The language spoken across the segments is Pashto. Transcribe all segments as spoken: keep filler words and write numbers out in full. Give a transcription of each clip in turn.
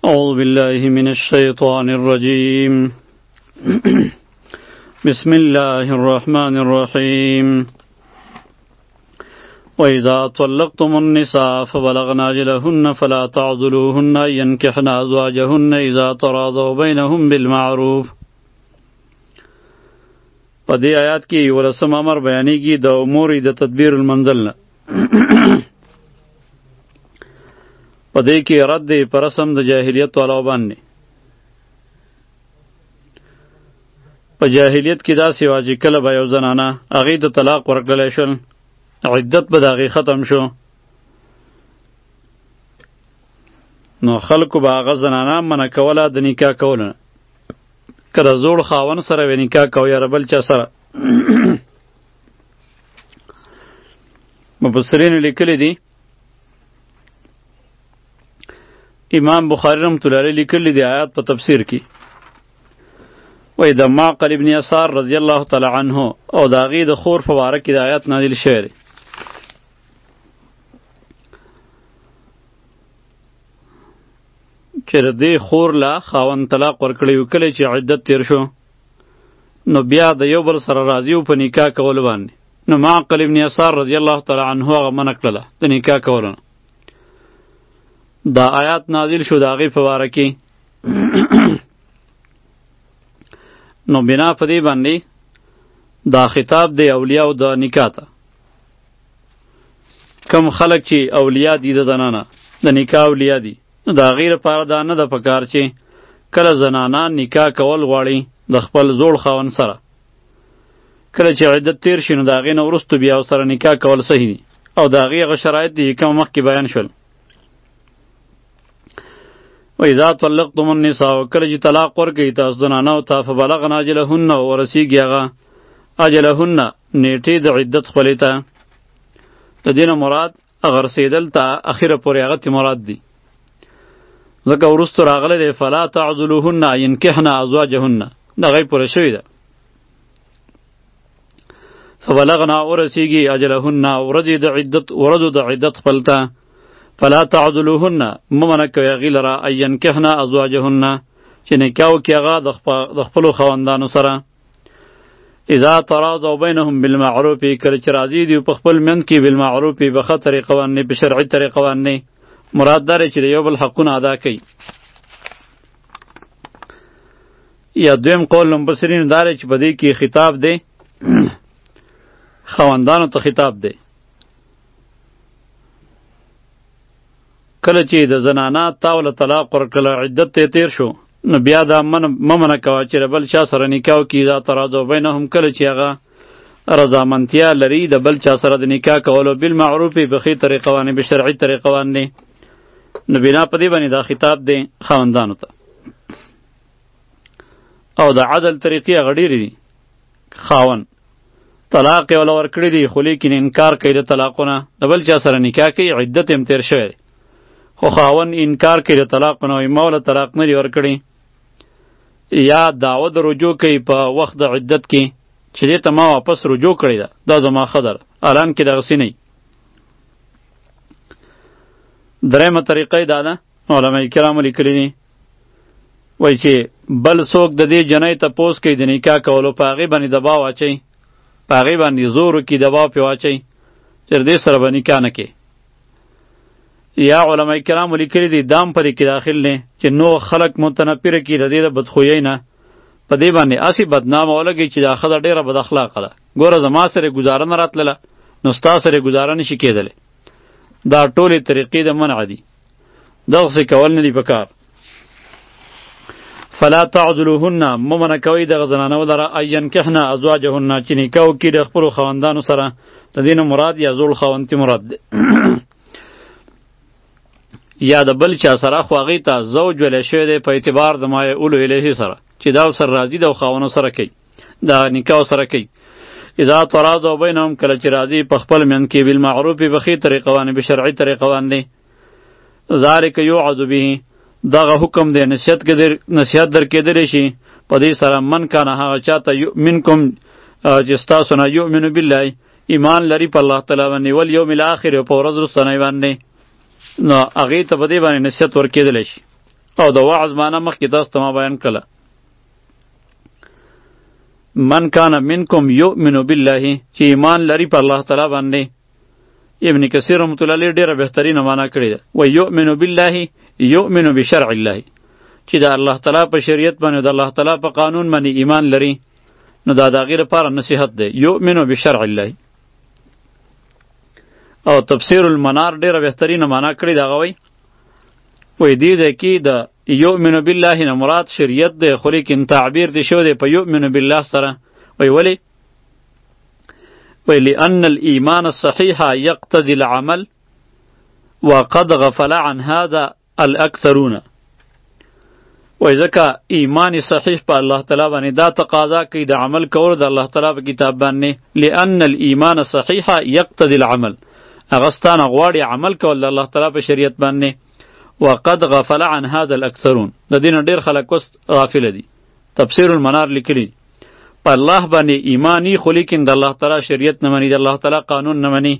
أعوذ بالله من الشيطان الرجيم بسم الله الرحمن الرحيم وإذا طلقتم النساء فبلغن أجلهن فلا تعضلوهن أن ينكحن أزواجهن إذا تراضوا بينهم بالمعروف. په دې آیات کې ولسم امر بیانېږي د امور د تدبیر المنزل نه. په دې کې رد دی پر رسم د جاهلیت والاو باندې. په جاهلیت کې داسې وه چې کله به یو زنانه هغې د طلاق ورکړلی شول، عدت به د هغې ختم شو، نو خلکو به هغه زنانه منع کوله د نکاح کولو نه. که د زوړ خاوند سره وې نکاح کوه یا بل چا سره. مفسرینو لیکلی دي، امام بخاری رحمت الله علیه لیکلی دی آیات په تفسیر کې، وایي د معقل ابن یسار رضی الله تعالی عنه او د هغې د خور په باره کې د آیات نازل شوی دی. چې د دې خور له خاوند طلاق ورکړی و، کله چې عدت تیر شو نو بیا د یو بل سره راضي و په نکاح کولو باندې، نو معقل ابن یسار رضی الله تعالی عنه هغه منع کړله د نکاح کولو نه. دا آیات نازل شو د هغې په باره کې. نو بنا په دې باندې دا خطاب دی اولیاء د نکاح ته. کم خلک چې اولیاء دي د زنانه د نکاح اولیاء دي، نو د هغې لپاره دا نه ده پکار چې کله زنانه نکاح کول غواړي د خپل زوړ خاوند سره، کله چې عدت تیر شي نو د هغې نه وروستو بیا ورسره نکاح کول صحیح دي، او د هغې هغه شرایط دي کوم مخکې بیان شول. و اذا طلقتم النساء، کله چې طلاق ورکوئ تاسو زنانو ته، فبلغن اجلهن، ورسیږي هغه اجلهن نیټې د عدت خپلې ته. د دې نه مراد هغه رسېدل ته اخره پورې هغه ته مراد دي، ځکه وروستو راغلی دی فلا تعضلوهن ینکحن ازواجهن، د هغې پوره شوې ده. فبلغنا ورسیږي اجلهن، ورځې د عدت ورځو د عدت خپل ته. فلا تعضلوهن، ممنع کوي هغې لره ان ینکحن ازواجهن، چې نکاح وکړي هغه د خپلو خاوندانو سره. اذا تراضوا بینهم بالمعروف، کله چې راضي دي په خپل منځ کې بالمعروف، په ښه طریقه باندې، په شرعي طریقه باندې. مراد دا دی چې د یو بل حقونه ادا کوي. یا دویم قول مفسرینو دا دی چې په دې کې خطاب دی خاوندانو ته خطاب دی. کله چې د زنانه تاوله طلاق ورکړله، عدت ته تیر شو، نو بیا دا مه منع کوه چې د بل چا سره نکاح وکړي. اذا تراضوا بینهم، کله چې هغه رضامندتیا لري د بل چا سره د نکاح کولو، بالمعروف، په ښې طریقه باندې، په شرعي طریقه باندې. نو بنا په دې باندې دا خطاب دی خاوندانو ته. او د عدل طریقې هغه ډېرې دي. خاوند طلاق یې وله ورکړی دی، خو لیکن انکار کوي د طلاقونه، د بل چا سره نکاح کوي، عدت یې هم تیر شوی دی، خو خاوند انکار کوي د طلاقونه، وایي ما وله طلاق نه دی ورکړی. یا دعوه د رجوع کوي په وخت د عدت کې چې دې ته ما واپس رجوع کړې ده، دا زما ښځه ده، الان کې دغسې نه وي. درېیمه طریقه یې دا ده، علما کرامو لیکلي دي، وایي چې بل څوک د دې جنۍ تپوس کوي د نکاح کولو، په هغې باندې دباو اچوي، په هغې باندې زور وکړي، دباو پرې واچوي چې د دې سره به نکاح نه کوي. یا علما کرامو لیکلي دي دام پرې کې داخل دی چې نو خلک متنفره کړي د دې د بدخویۍ نه، په دې باندې هسې بدنامه ولګوي چې دا ښځه ډېره بد اخلاقه ده، ګوره زما سره ګزاره نه راتلله، نو ستا سره ګزاره نشي کېدلی. دا ټولې طریقې د منع دي، دغسې کول نه دي پکار. فلا تعضلوهن، مه منع کوئ دغه زنانو لره ان ینکحن ازواجهن، چې نکاح وکړي د خپلو خاوندانو سره. د دې نه مراد یا زوړ خاوند ته مراد دی. یا د بل چا سره، خو هغې ته زوج ویلی شوی دی په اعتبار د ما یعولو الیه سره، چې دا ورسره راضي ده او خاوندو سره کوي، د نکاح سره کوي. اذا تراضوا بینهم، کله چې راضي په خپل منځ کې، بالمعروف، په ښې طریقه باندې، په شرعي طریقه باندې. ذلک یوعظ به، دغه حکم دی نصیحت نصیحت در کېدلی شي په دې سره. من کانه هغه چاته منکم چې ستاسو نه یؤمن بالله، ایمان لري په الله تعالی باندې، والیوم الاخر، او په ورځ وروستنۍ باندې، نو هغې ته په دې باندې نصیحت ورکېدلی شي. او د وعظ معنی مخکې تاسو ته ما بیان کړله. من کان منکم یؤمن بالله، چې ایمان لري په الله تعالی باندې. ابن کثیر رحمت الله علیه ډیره بهترینه معنا کړې ده. و یؤمن بالله یؤمن بشرع الله، چې د الله تعالی په شریعت باندې د الله تعالی په قانون باندې ایمان لري، نو دا د هغې لپاره نصیحت دی. یؤمن بشرع الله. او تفسیر المنار ډیره بهترینه معنا کړې ده. هغه وایي وایي دې ځای کې د یؤمن بالله نه مراد شریعت دی، خو لیکن تعبیر دې شوی دی په یؤمن بالله سره. وایي ولې؟ وایي لأن الإيمان الصحيح يقتضي العمل وقد غفل عن هذا الأكثرون. وایي ځکه ایمان صحیح په الله تعالی باندې دا تقاضا کوي د عمل کولو د الله تعالی په کتاب باندې. لأن الإيمان الصحيح يقتضي العمل، هغه ستانه غواړي عمل کول د الله تعالی په شریعت باندې. وقد غفل عن هذا الاکثرون، د دې نه ډېر خلک اوس غافله دي. تفسیر المنار لیکلي په الله باندې ایمانی، خو لیکن د الله تعالی شریعت نه مني، د الله تعالی قانون نه مني.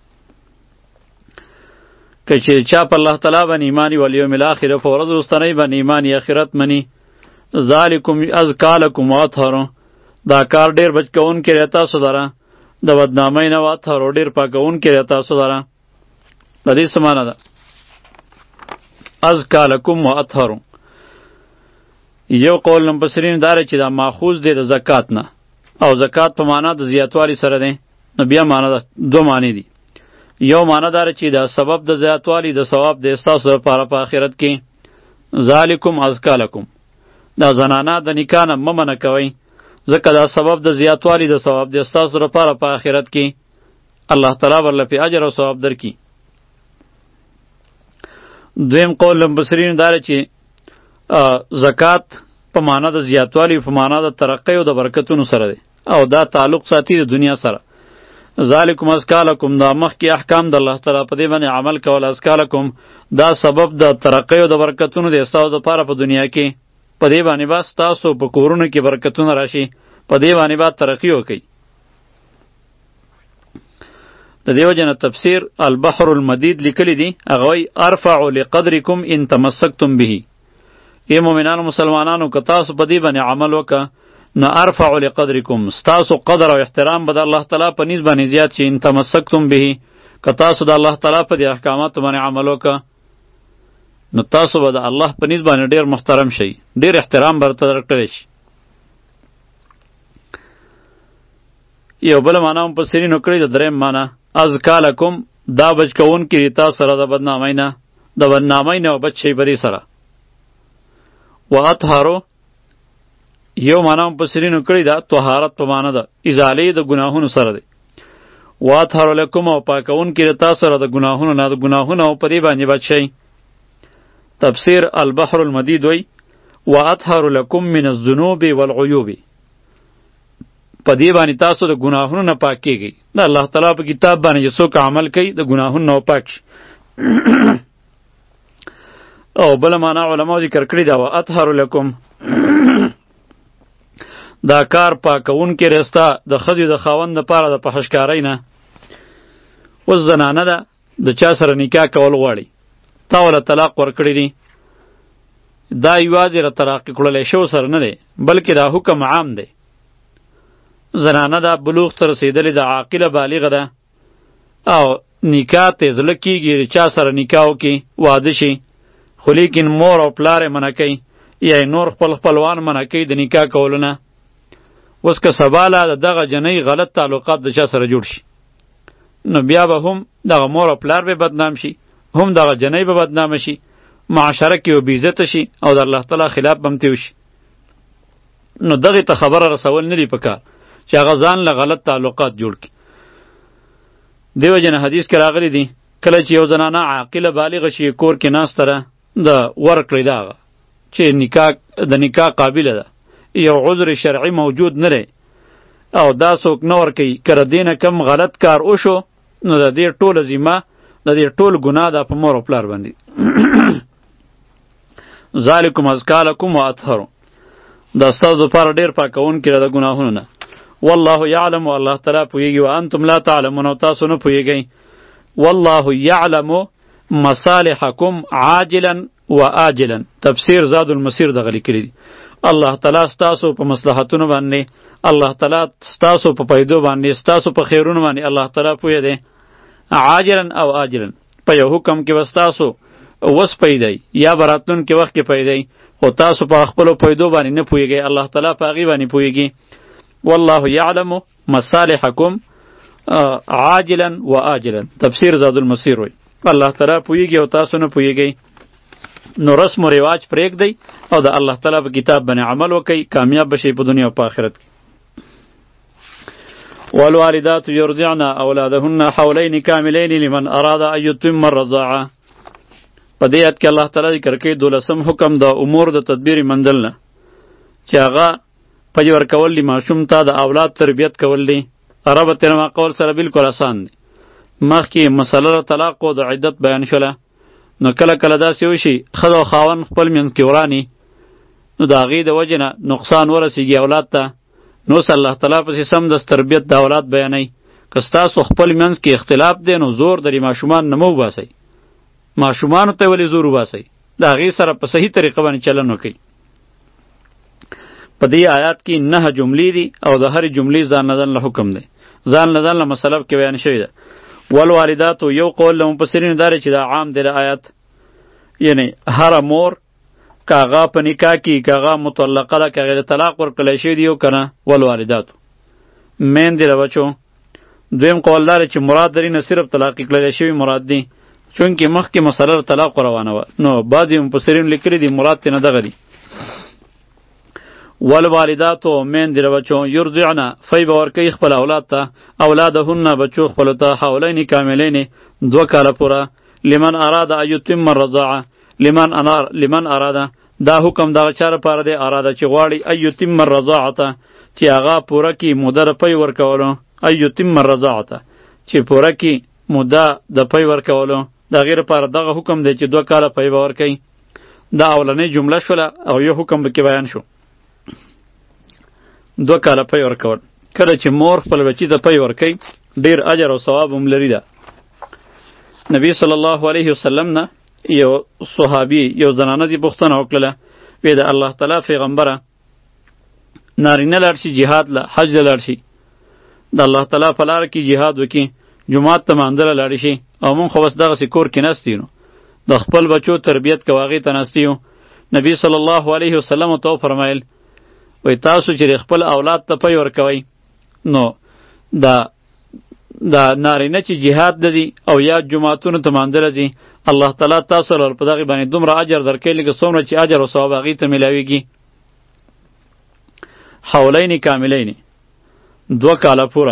که چې چا په الله تعالی باندې ایمانی والیوم الاخره، په ورځ وروستنۍ باندې ایمانی آخرت مني. ذالکم ازکا لکم واطهرو، دا کار ډېر بچ کوونکی دی تاسو لره د بدنامۍ نه. واطهرو ډېر پاکوونکی دی تاسو لره. د دې څه معنی ده؟ ازکا لکم و اطهرو. یو قول مفسرین دا چې دا ماخوذ دی د زکات نه، او زکات په معنا د زیاتوالي سره دی. نو بیا معنا ده دو معنی دي. یو معنا دا چې دا سبب د زیاتوالي د ثواب د ستاسو لپاره په آخرت کې. ذالکم ازکا لکم، دا زنانه د نکاح نه مه منع کوئ، ځکه دا سبب د زیاتوالي د ثواب د ستاسو لپاره په آخرت کې. الله تعالی ورله پې اجر او ثواب درکړي. دویم قول مفسرین دا چې زکات په معنا د زیاتوالی، په معنا د ترقی او د برکتونو سره دی، او دا تعلق ساتي د دنیا سره. ذالکم ازکا لکم، دا مخکې احکام د الله تعالی په دې باندې عمل کول. ازکا لکم دا سبب د ترقی او د برکتونو دی ستاسو دپاره په دنیا کې. په دې باندې به ستاسو په کورونو کې برکتونه راشي، په دې باندې به ترقي وکړي. د دیو جن تفسیر البحر المدید لیکلی دی. هغه وایي ارفع لقدرکم ان تمسکتم به. ای مؤمنانو مسلمانانو که تاسو په دې باندې عمل وکړه، نو ارفع لقدرکم، ستاسو قدر او احترام به د الله تعالی په نیز باندې زیات شي. ان تمسکتم به، که تاسو د الله تعالی په دې احکاماتو باندې عمل وکړه، نو تاسو به د الله په نیز باندې ډېر محترم شئ، ډېر احترام به درته درکړی شي. یو بله معنا مفسرینو کړې ده. دریم معنا ازکا لکم، دا بچ کوونکي دی تاسو سره د بدنامۍ نه، د بدنامۍ نه بچ شئ په دې سره. و اطهرو، یو معنا مفسرینو کړې ده طهارت په معنا ده ازالې د ګناهونو سره دی. و اطهرو لکم، او پاکوونکي دی تاسو سره د ګناهونو نه، د ګناهونو او په دې باندې بچ شئ. تفسیر البحر المدید وی و اطهرو لکم من الذنوب والعیوب، په دې باندې تاسو د ګناهونو نه پاک کیږئ. د الله تعالی په کتاب باندې چې څوک عمل کوي د ګناهونو نه پاک شي. او بله معنا علماو ذکر کړې ده و اطهر لکم، دا کار پاکوونکی رسته د ښځې د خاوند دپاره د فحشکارۍ نه. اوس زنانه ده د چا سره نکاح کول غواړي، تا وله طلاق ورکړی دی، دا یوازې را طلاق کړلی شو سره نه دی، بلکې دا حکم عام دی. زنانه ده بلوغ ته رسېدلې ده، عاقله بالغه ده، او نکاح ته زړه کېږي چا سره نکاح وکړي، واده شي، خو لیکن مور او پلار یې منع کوي، یا نور خپل خپلوان منع کوي د نکاح کولو نه. اوس که سبا لا د دغه جنۍ غلط تعلقات د چا سره جوړ شي، نو بیا به هم دغه مور او پلار به بدنام شي، هم دغه جنۍ به بدنامه شي، معاشره کې به بېعزته شي، او د الله تعالی خلاف به هم تېو شي. نو دغې ته خبره رسول نه دی پکار چې هغه ځان له غلط تعلقات جوړ کړي. دیو جن حدیث کې راغلی دی کله چې یو زنانه عاقله بالغه شي کور کې ناسته ده، د ورکړی ده هغه چې نکاح د نکاح قابله ده، یو عذر شرعي موجود نه دی، او دا څوک نه ورکوي، که د دې نه کم غلط کار وشو، نو د دې ټوله ذمه، د دې ټول ګناه ده په مور او پلار باندې. ذالکم ازکا لکم و اطهرو، دا ستاسو دپاره ډېر پاکوونکي ده د ګناهونو نه. والله یعلم، الله تعالی پوهیږي، وانتم لا تعلمون، او تاسو نه پوهیږئ. والله یعلم مصالحکم عاجلا و آجلا تفسیر زاد المسیر دغه لیکلی دی الله تعالی ستاسو په مصلحتونو باندې الله تعالی ستاسو په پیدو باندې ستاسو په خیرونو باندې الله تعالی پوهه دی عاجلا او آجلا په یو حکم کې وستاسو وس پیدای یا براتون کې وخت کې پیدای خو تاسو په خپل پیدو باندې نه پوهیږئ الله تعالی په هغې باندې پوهیږي والله یعلم مصالحکم عاجلا و آجلا تفسیر زاد المسیر وی الله تعالی پوهیږي او تاسو نه پوهیږئ نو رسم و رواج پرېږدئ او د الله تعالی په کتاب باندې عمل وکئ کامیاب بشئ په دنیا او په آخرت کې والوالدات یرضعن اولادهن حولین کاملین لمن اراد ان یتم الرضاعه په دې آیت کې الله تعالی ذکر کوي دولسم حکم د امور د تدبیر منزل نه چې هغه پج ورکول دي ماشوم ته د اولاد تربیت کول دي عربه تیر ما قول سره بالکل آسان دي مخکې مسله طلاق او د عدت بیان شوله نو کله کله داسې وشي ښځه او خاوند خپل منځ کې وراني نو د هغې د وجې نه نقصان ورسیږي اولاد ته نو اوس الله تعالی پسې سمدست تربیت د اولاد بیانوي که ستاسو خپل منځ کې اختلاف دی نو زور درې ماشومان نه مه وباسئ ماشومانو ته ولې زور وباسئ د هغې سره په صحیح طریقه باندې چلن وکئ په دې آیات کې نهه جملې دي او د هرې جملې ځان نه ځان له حکم دی ځان نه ځان له مسله کې بیان شوې ده والوالداتو یو قول له مفسرینو دا دی چې دا عام دی د آیات یعنی هره مور که هغه په نکاح کې که هغه مطلقه ده که هغې د طلاق ورکړلی شوي دي او که نه والوالداتو میندې د بچو دویم قول دا دی چې مراد درې نه صرف طلاق کړلی شوي مراد دي چونکې مخکې مسله د طلاق روانه وه نو بعضې مفسرینو لیکلي دي مراد ترې نه دغه دي والوالداتو میندې د بچو یرضعن فی به ورکوي خپل اولاد ته اولادهن بچو خپلو ته حولین کاملین دوه کاله پوره لمن اراده ان یتم الرضاعه لمن انار لمن اراده دا حکم دغه چا لپاره دی اراده چې غواړي ان یتم الرضاعه چې هغه پوره کړي موده د پی ورکولو ان یتم الرضاعه چې پوره کړي موده د پی ورکولو د هغې لپاره دغه حکم دی چې دوه کاله پی به ورکوي دا اولنۍ جمله شوله او یو حکم پکې بیان شو دوه کاله پی ورکول کله چې مور خپل بچي ته پی ورکوي ډېر اجر او ثواب هم لري ده نبی صلی الله علیه وسلم نه یو صحابي یو زنانه دې پوښتنه وکړله وی د الله تعالی پیغمبره نارینه لاړ شي جهاد له حج له لاړ شي د الله تعالی په لاره کې جهاد وکړي جومات ته مانځله لاړې شي او مونږ خو بس دغسې کور کې ناست یو د خپل بچو تربیت کوه هغې ته ناست یو نبی صلی الله علیه وسلم ته وفرمیل وی تاسو چې خپل اولاد ته پی ورکوئ نو دا دا نارینه چې جهاد دځي او یا جماعتونو ته مانځله ځي الله تعالی تاسو له په دغې باندې دومره اجر درکوي لکه څومره چې اجر او ثواب هغې ته میلاویږي حولین کاملین دوه کاله پوره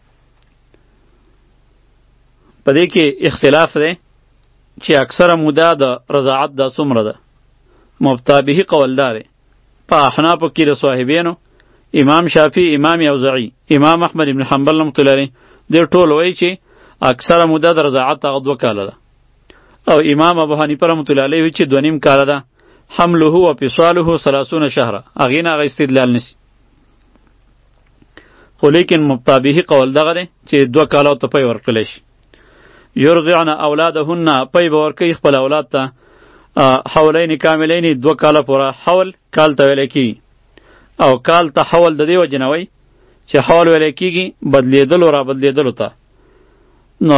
په دې کې اختلاف دی چې اکثره موده د رضاعت دا څومره ده مبتابهی قولدار په احنافو کې د صاحبینو امام شافعي امام اوزاعي امام احمد ابن حنبل رحمة الله علیه دې ټول وایي چې اکثره موده د رضاعت هغه دوه کاله ده او امام ابو حنیفه رحمة الله علیه وایي چې دوه نیم کاله ده حمله و فصاله ثلاثون شهره هغې نه هغه استدلال نسی خو لیکن مبتابهی قول دغه دی چې دوه کالو ته پی ورکړلی شي یرضعن اولادهن پی به ورکوي خپل اولاد ته حولین کاملین دوه کاله پوره حول کال ته ویلی کېږي او کال ته حول د دې وجې نه وایي چې حول ویلی کېږي بدلېدلو را بدلېدلو ته نو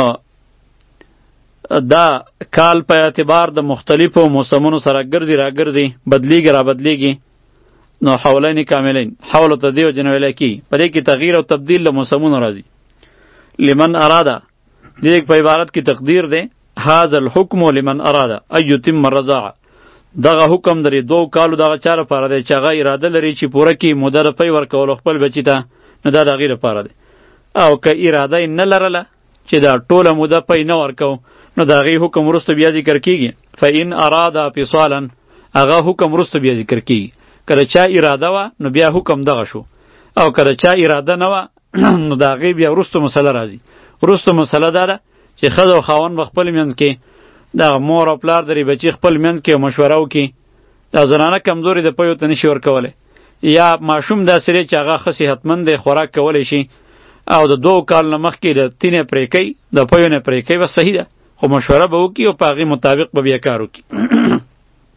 دا کال په اعتبار د مختلفو موسمونو سره ګرځي را ګرځي بدلیږي را بدلیږي نو حولین کاملین حول ته دې وجې نه ویلی کېږي په دې کې تغییر او تبدیل د موسمونو راځي لمن اراده دې په عبارت کې تقدیر دی هذا الحكم لمن اراد ان يتم الرضاعه دغه حکم درې دوه کالو دغه چا لپاره دی چې هغه اراده لري چې پوره کړي موده د پی ورکولو خپل بچي ته نو دا د هغې لپاره دی او که اراده یې نه لرله چې دا ټوله موده پی نه ورکو نو د هغې حکم وروسته بیا ذکر کېږي فان اراده فصالا هغه حکم وروسته بیا ذکر کېږي که د چا اراده وه نو بیا حکم دغه شو او که د چا اراده نه وه نو د هغې بیا وروسته مسله راځي وروسته مسله دا ده چې ښځه او خاوند به خپل منځ کې دغه مور او پلار درې بچي خپل منځ کې مشوره وکړي دا زنانه کمزورې د پیو ته نشي ورکولی یا ماشوم داسې دی چې هغه ښه صحتمند دی خوراک کولی شي او د دوو کال نه مخکې د تینې پرې کوي د پیو نه پرې کوي بس صحیح ده خو مشوره به وکړي او په هغې مطابق به بیا کار وکړي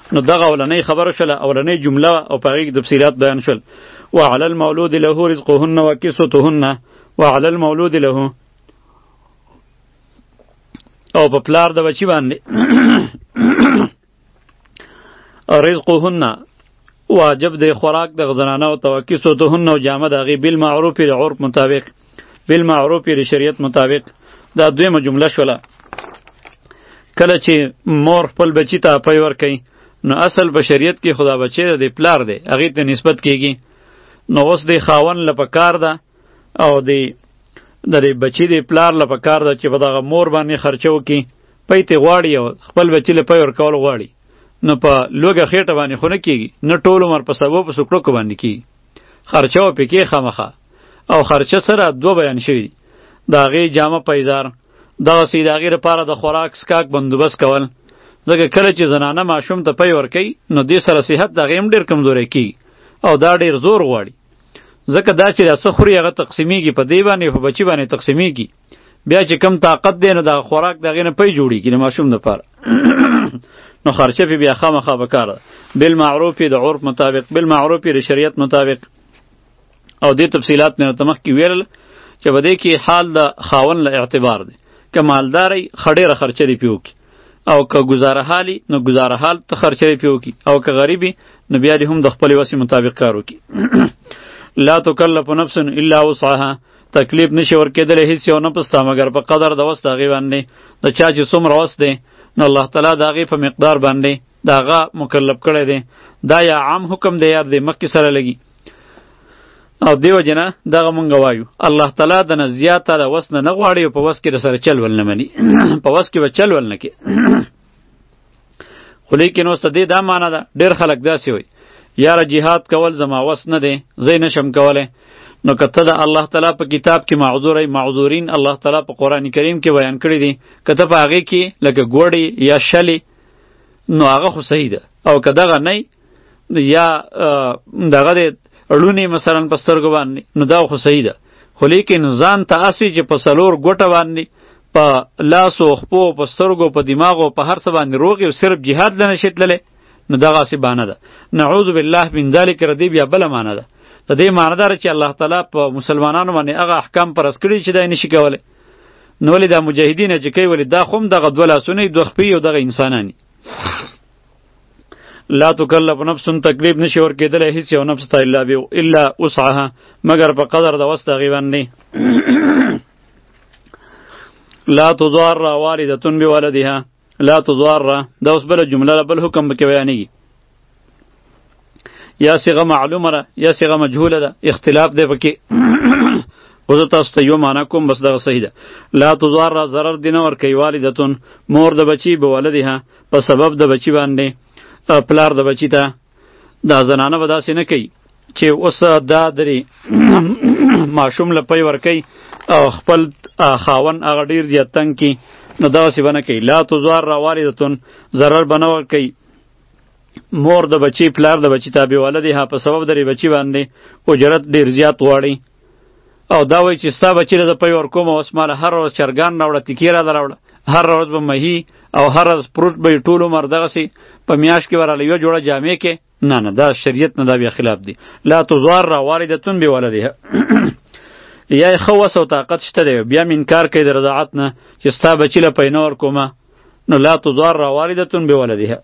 نو دغه اولنۍ خبره شوله، اولنۍ جمله او په هغې کې تفصیلات بیان شول. وعلى المولود له رزقهن وکسوتهن، وعلى المولود له، او په پلار د بچی باندې رزقهن واجب د خوراک د زنانه او توکسوتهن او جامه د هغې بالمعروف د عرف مطابق، بالمعروف د شریعت مطابق. دا دویمه جمله شوله. کله چې مور خپل بچی ته پی ورکوي نو اصل په شریعت کې خدا بچی د پلار دی، هغې ته نسبت کیږي. نو اوس د خاون له پکار ده او د د بچی د پلار له پکار ده چې په دغه مور باندې خرچه وکړي، پی ترې غواړي او خپل بچی له پی ورکول غواړي، نو په لوږه خېټه باندې خو نه کېږي، نه ټول عمر په سبو په سکړکو باندې کېږي، خرچه و پکې خامخا. او خرچه سره دوه بیان شوي دي، د هغې جامه پیزار، دغسې د هغې لپاره د خوراک سکاک بندوبست کول. ځکه کله چې زنانه ماشوم ته پی ورکوي نو دې سره صحت د هغې هم ډېر کمزوری کېږي او دا ډېر زور غواړي. ځکه دا چې دا څه خوري هغه تقسیمیږي، په دې باندې په بچي باندې تقسیمیږي. بیا چې کم طاقت دی نو د خوراک د هغې نه پی جوړېږي د ماشوم دپاره. نو خرچه پې بیا خامخا پکار ده، بالمعروف د عرف مطابق، بالمعروف د شریعت مطابق. او دې تفصیلات مې راته مخکې ویل چې په دې کې حال د خاون له اعتبار دی، که مالداری ښه ډېره خرچه دې پې وکړي، او که ګزاره حالي نو ګزاره حال ته خرچه دې پې وکړي، او که غریبي نو بیا دې هم د خپلې وسې مطابق کار وکړي. لا تکلف نفس الا وسعها، تکلیف نشي ورکېدلی هېڅ یو نفس ته مګر په قدر د وس د هغې باندې. د چا چې څومره وس دی نو الله تعالی د هغې په مقدار باندې د هغه مکلف کړی دی. دا یا عام حکم دی یا د مخکې سره لګي. او دیو جنا دغه مونږ وایو الله تعالی د نه زیاته د وس نه نه غواړي او په وس کې سره چل ول نه مني، په وس کې به چل ول نه کې. خو لیکن اوس دې دا معنا ده ډېر خلک داسې وایي یاره جهاد کول زما وس نه دی، زه یې نشم کولی. نو که ته د الله تعالی په کتاب کې معذور ای، معذورین الله تعالی په قرآن کریم کې بیان کړي دي، که ته په هغې کې لکه ګوړې یا شلې نو هغه خو صحیح ده. او که دغه نه یا دغه د اړونې مثلا په سترګو باندې نو دا خو صحیح ده. خو لیکن ځان ته هسې چې په څلور ګوټه باندې په لاسو خپو په سترګو په دماغو په هر څه باندې روغ او صرف جهاد له نشي تللی نو دغه هسې بانه ده. نعوذ بالله من ذلک ردی بیا بله معنه ده. د دې معنی داره چې الله تعالی په مسلمانانو باندې هغه احکام فرض کړي چې دا یې نشي کولی. نو ولې دا مجاهدین چې کوي ولې دا خو هم دغه دوه لاسونه دوه خپې او دغه انسانان. لا تکلف نفس، تکلیف نشي ورکېدلی هېڅ یو نفس ته الا الا وسعها مګر په قدر د وس د هغې باندې. لا تضار والدة بولدها، لا تضار دا اوس بله جمله بل حکم پکې بیانېږي. یا صیغه معلومه ده یا صیغه مجهوله ده، اختلاف دی پکې. خو زه تاسو ته یو معنا کوم بس دغه صحیح ده. لا تضار ضرر دې نه ورکوي والدتون مور د بچي بولدها په سبب د بچي باندې، پلار د بچی ته. دا زنانه به داسې نه کوي چې اوس دا درې ماشوم له پی ورکوي او خپل خاون هغه ډېر زیات تنګ کړي، نو داسې به نه کوي. لا تضار والدتون ضرر به نه ورکوي مور د بچی پلار د بچی ته بولدها په سبب د بچی باندې اجرت ډېر زیات غواړي. او دا وایي چې ستا بچی له زه پی ورکوم اوس ماله هر ورځ چرګان راوړه، تکې راله راوړه، هر ورځ به مهي او هر ورځ پروت به یې ټول عمر دغسې په میاشت کې وراله یوه جوړه جامې کې. نه نه دا شریعت نه، دا بیا خلاف دی. لا تضار والدتون بولدها. یا یې ښه وس او طاقت شته دی بیا م انکار کوي د رضاعت نه چې ستا بچي له پی نه ورکومه، نو لا تضار والدتون بولدها.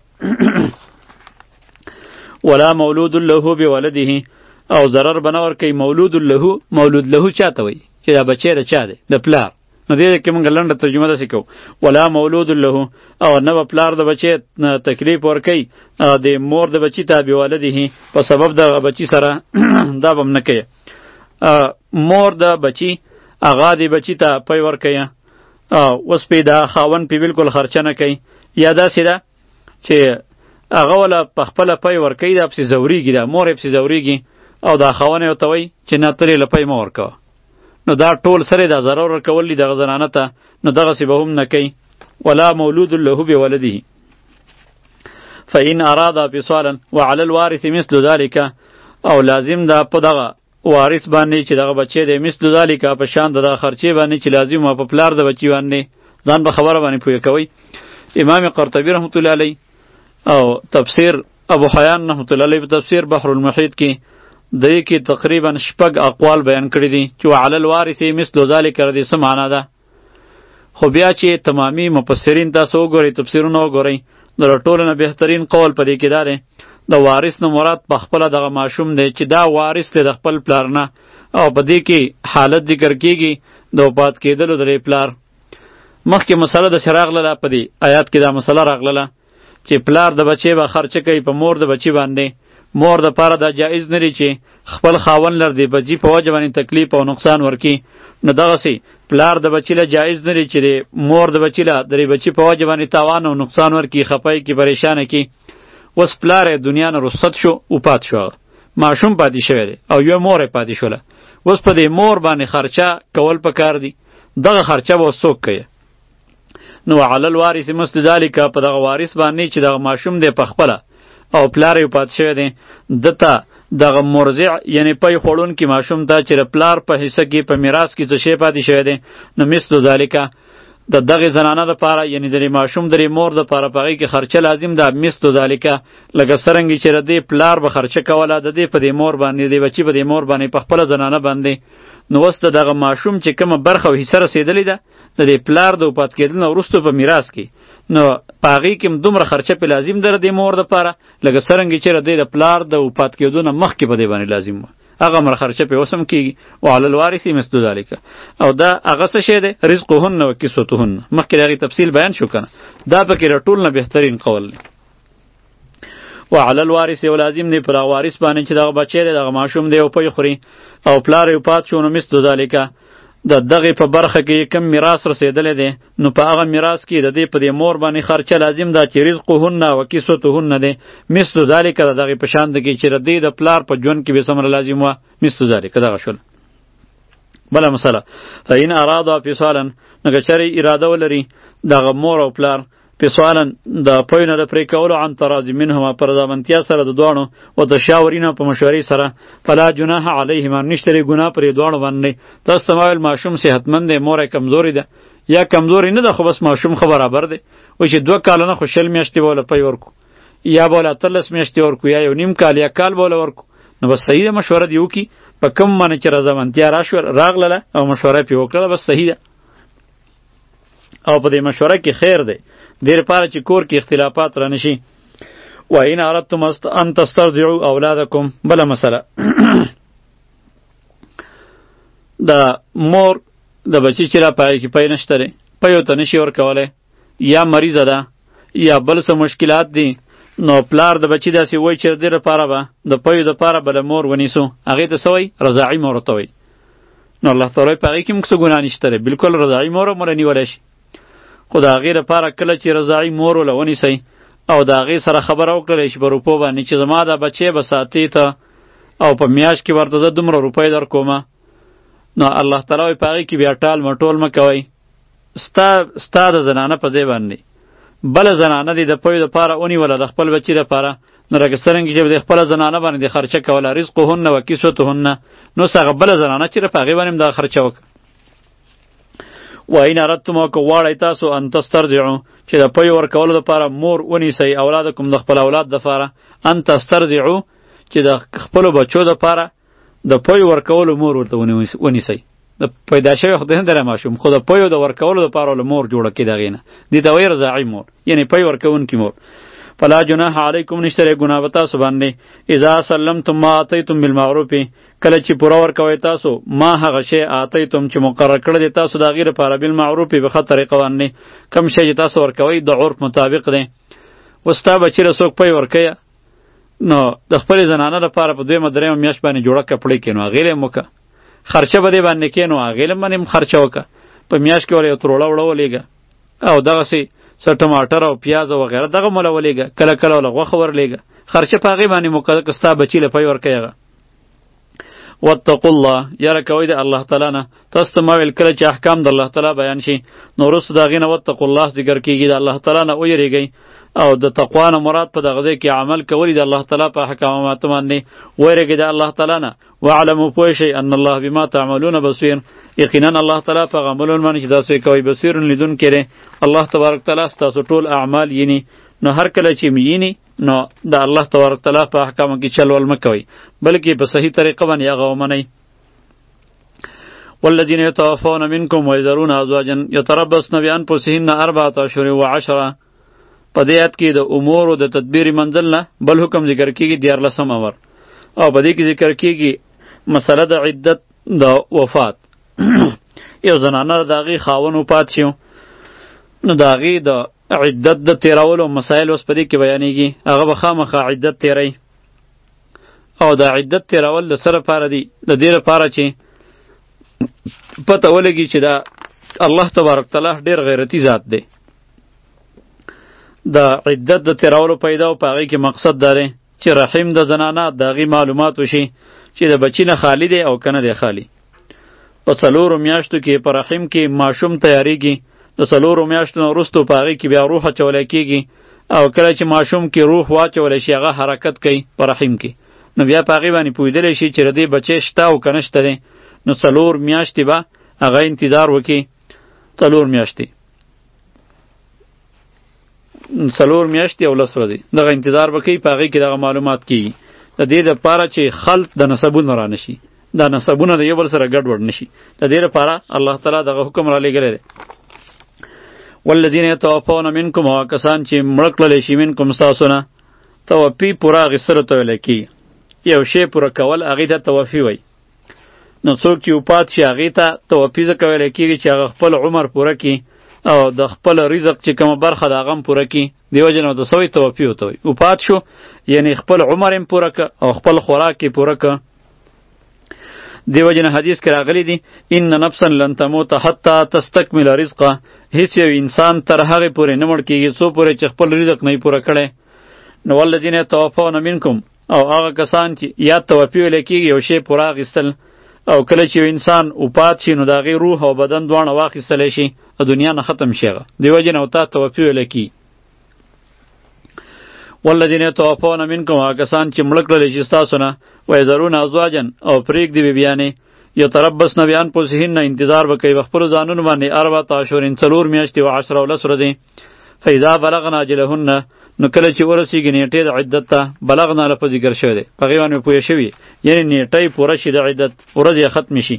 ولا مولود له بولده، او ضرر به نه ورکوي مولود له. مولود له چاته وایي چې دا بچی د چا دی؟ د پلار. نو دې کې مونږ لنډه ترجمه داسې کوو ولا مولود له، او نه به پلار د بچی تکلیف ورکوي د مور د بچی ته بولده په سبب د بچی سره. دا به هم نه کوي. مور د بچی هغه د بچی ته پی ورکوي، اوس پې دا خاون پې بلکل خرچه نه کوي. یا داسې ده چې هغه وله په خپله پی ورکوي دا پسې ځورېږي، دا مور یې پسې ځورېږي او دا خاون یې ورته وایي چې نه ته یې له پی مه ورکوه. نو دا ټول سره دا ضرر ورکول دي دغه زنانه ته، نو دغسې به هم نه کوي. ولا مولود له بولده فإن أرادا فصالا وعلى الوارث مثل ذلك، او لازم دا په دغه وارث باندې چې دغه بچی دی مثل ذلك په شان دغه خرچې باندې چې لازم و په پلار د بچی باندې. ځان به خبره باندې پوهه کوئ. امام قرطبي رحمت الله علیه او تفسیر ابو حیان رحمت الله علیه په تفسیر بحر المحیط کې دې کې تقریبا شپږ اقوال بیان کړي دي چې علی الوارث مثل ذلک ردی څه معنا ده. خو بیا چې تمامی مفسرین تاسو وګورئ تفسیرونه وګورئ د ټولو نه بهترین قول په دې کې دا دی د وارث نه مراد په خپله دغه ماشوم دی چې دا وارث دی د خپل پلار نه او په دې کې حالت ذکر کیږي د وفات کېدلو د پلار. مخکې مسله د راغله په دې آیات کې دا مسله راغله چې پلار د بچی به خرچه کوي په مور د بچی باندې. مور د پاره دا جایز نه لري چې خپل خاون لر دی بچی په وجه باندې تکلیف او نقصان ورکي. نو دغسې پلار د بچی له جایز نه لري چې مور د بچی له د بچی په وجه باندې تاوان او نقصان ورکي، خپای کی پریشانه کی. اوس پلار دنیا نه رخصت شو او پات شو، ماشوم پاتې شوی دی او یو مور پاتې شوله. اوس په دې مور باندې خرچه کول پکار دی، دغه خرچه به څوک کوي؟ نو علی الوارث مثل ذلک په دغه وارث باندې چې دغه ماشوم دی په خپله او پلار یې پاتې شوی دی دته دغه مرضع یعنی پی خوړونکي ماشوم ته چې د پلار په حصه کې په میراث کې څه شی پاتې شوی دی نو مثل ذلک د دغې زنانه دپاره یعنی د ماشوم د مور دپاره په هغې کې خرچه لازم ده. مثل ذلک لکه څرنګې چې د دې پلار به خرچه کوله د دې په دې مور باندې د بچي په دې مور باندې په خپله زنانه باندې. نو اوس د دغه ماشوم چې کومه برخه او حصه رسېدلې ده د دې پلار د وفات کېدل نه وروسته په میراث کې نو په هغې کې هم دومره خرچه پې لازم ده د دې مور دپاره لکه څرنګې چې د دې د پلار د وفات کېدو نه مخکې په دې باندې لازم وه هغه مر خرچه پې اوس هم کېږي. وعلی الوارث مثل ذلک او دا هغه څه شی دی رزقهن و کسوتهن مخکې د هغې تفصیل بیان شو که نه دا پکې د ټول نه بهترین قول دی. وعلی الوارث یو لازم دی پر هغه وارث باندې چې دغه بچی دی دغه ماشوم دی او پی خوري او پلار یې وفات شو نو مثل ذلک د دغې په برخه کې کم میراث رسېدلی دی نو په هغه میراث کې د دې په دې مور باندې خرچه لازم ده چې رزقهن و کسوتهن دی. مثل ذلک د دغې په شان ده کې چې د دې د پلار په ژوند کې به څومره لازم وه مثل ذلک دغه شول. بله مسله فإن ارادا فصالا نو که چېرې اراده ولري دغه مور او پلار فصالا د پوی نه د پرې کولو عن تراضي منهما پر رضامندتیا سره د دواړو و تشاورینه په مشورې سره فلا جناح علیهما نشته دی ګناه پرې دواړو باندې. تاسو ته ویل ماشوم صحتمند دی مور یې کمزوري ده یا کمزوري نه ده خو بس ماشوم خو برابر دی وایي چې دوه کاله نه خو شل میاشتې به وله پی ورکو یا به وله اتلس میاشتې ورکو یا یو نیم کال یا کال به وله ورکو نو بس صحیح ده مشوره دې وکړي په کوم باندې چې رضامندتیا راغله او مشوره پې وکړله بس صحیح ده او په دې مشوره کې خیر دی دیر پاره چې کور کې اختلافات را نشي. و این اردتم ان تسترضعوا اولادکم بله مسله د مور د بچی چې را پای کې پی نشته دی پی ورته نشي ورکولی یا مریضه ده یا بل څه مشکلات دي نو پلار د بچی داسې وایي چې د دې لپاره به د پیو دپاره به د مور ونیسو هغې ته څه وایي رضاعي مور ورته وایي. نو الله تعالی په هغې کې هم څه ګناه نشته دی بلکل رضاعي مور هم وله نیولی شي خو د هغې لپاره کله چې رضاعي مور وله ونیسئ او د هغې سره خبره وکړلی شي په روپو باندې چې زما دا بچی به ساتې ته او په میاشت کې ورته زه دومره روپۍ در کومه نو الله تعالی وایي په هغې کې بیا ټال مټول مه کوئ ستا ستا د زنانه په ځای باندې بله زنانه دې د پیو دپاره ونیوله د خپل بچي دپاره نو لکه څرنګې چې د خپله زنانه باندې د خرچه کوله رزقهن و کسوتهن نو څه هغه بله زنانه چې په هغې باندې هم دغه خرچه وکړه. و این اردتم او که غواړئ تاسو ان تسترضعوا چې د پیو ورکولو دپاره مور ونیسئ اولادکم د خپل اولاد دپاره ان تسترضعوا چې د خپلو بچو دپاره د پیو ورکولو مور ورته ونیسئ د پیدا شوی خو نه دره ماشوم خو د پیو د ورکولو دپاره له مور جوړه کړي دغې نه دې ته وایي رضاعي مور یعنی پی ورکوونکي مور. فلا جناح علیکم نشته دی ګناه به تاسو باندې اذا سلمتم ما آتیتم بالمعروف کله چې پوره ورکوئ تاسو ما هغه شی آتیتم چې مقرر کړی دی تاسو د هغې لپاره بالمعروف په ښه طریقه باندې کوم شی چې تاسو ورکوئ د عرف مطابق دی. اوس تا بچي له څوک پی ورکویه نو د خپلې زنانه لپاره په دویمه درېیمه میاشت باندې جوړه کپړې کړي نو هغې له یې هم وکړه خرچه به دې باندې کې نو هغې له باندې هم خرچه وکړه په میاشت کې وله یو تروړه وړه ولېږه او دغسې څه ټماټر او پیاز او وغیره دغه موله ولېږه کله کله وله غوښه ورلېږه خرچه په هغې باندې موقع که ستا بچي له پی ورکوي هغه. واتقوا الله یاره کوئ د الله تعالی نه تاسو ته ما ویل کله چې احکام د الله تعالی بیان شي نو وروسته د هغې نه واتقوا الله ذکر کېږي د الله تعالی نه ویرېږئ او د تقوا نه مراد په دغه ځای کې عمل کول د الله تعالی په احکاماتو باندې ویرېږئ د الله تعالی نه. واعلموا پوه شئ ان الله بما تعملون بصیر یقینا الله تعالی په هغه عملونو باندې چې تاسو یې کوئ بصیر لیدونکی دی. الله تبارک تعالی ستاسو ټول اعمال ییني نو هر کله چې میینی نو د الله تبارک تعالی په احکامو کې چل ول مکوئ بلکې په صحیح طریقه باندې هغه ومنئ. والذین یتوفون منکم ویذرون ازواجا یتربصن بانفسهن اربعة اشهر وعشرة. په دې آیت کې د امور او د تدبیر منزل نه بل حکم ذکر کیږي دیارلسم امر، او په دې کې ذکر کیږي مسله د عدت د وفات. یو زنانه د هغې خاوند وفات شو نو د هغې د عدت د تیرولو مسایل اوس په دې کې بیانېږي. هغه به خامخا عدت تیری، او د عدت تیرول د څه لپاره دي؟ د دې لپاره چې پته ولګي چې دا الله تبارک تعالی ډېر غیرتي ذات دی. د عدت د تیرولو پیدا او په هغې کې مقصد دا دی چې رحم د زنانه د هغې معلومات وشي چې د بچی نه خالی دی او کنه دی خالی. په څلورو میاشتو کې په رحم کې ماشوم تیاریږي، د څلورو میاشتو نه وروستو په هغې کې بیا روح اچولی کېږي، او کله چې ماشوم کې روح واچولی شي هغه حرکت کوي په رحم کې، نو بیا په هغې باندې پوهېدلی شي چې د دې بچی شته او که نه شته دی. نو څلور میاشتې به هغه انتظار وکړي، څلور میاشتې څلور میاشتې او لس ورځې دغه انتظار به کوي، په هغې کې دغه معلومات کېږي د دې دپاره چې خلط د نسبونو را نشي، دا نسبونه د یو بل سره ګډوډ نشي. د دې لپاره الله تعالی دغه حکم را لېږلی دی. والذین یتوفون منکم، هغه کسان چې مړه کړلی شي منکم ستاسو نه. توفي پوره اخیستلو ته ویلی کېږي، یو شی پوره کول هغې ته توفي وایي. نو څوک چې وفات شي هغې ته توفي ځکه ویلی کېږي چې هغه خپل عمر پوره کړي او د خپل رزق چې کومه برخه د هغه هم پوره کړي. دې وجې نه ورته څه وایي؟ توفي ورته وایي. وفات شو یعنی خپل عمر هم پوره که او خپل خوراک یې پوره که. دې وجې نه حدیث کې راغلی دي ان نفسا لن تموت حتی تستکمل رزقه. هیڅ یو انسان تر هغې پورې نه مړ کېږي څو پورې چې خپل رزق نه یې پوره کړی. نو والذین یتوفون منکم، او هغه کسان چې یا توفي ویلی کېږي یو شی پوره اخیستل، او کله چې یو انسان وفات شي نو د هغې روح او بدن دواړه واخیستلی شي د دنیا نه ختم شي هغه. دې وجې نه ورته توفي ویلی کېږي. والذین یتوفون منکم، هغه کسان چې مړه کړلی شي ستاسو نه، ویذرون ازواجا، او پرېږدي بیبیانې، یتربصن بانفسهن، انتظار به کوي په خپلو ځانونو باندې اربعة اشهر، څلور میاشتې و عشره او لس ورځې. فاذا بلغنا اجلهن، نو کله چې ورسېږي نیټې د عدت ته، بلغنا لفظ ذکر شوی دی، په هغې باندې پوه شوي، یعنې نیټه یې پوره شي د عدت، ورځ یې ختمې شي.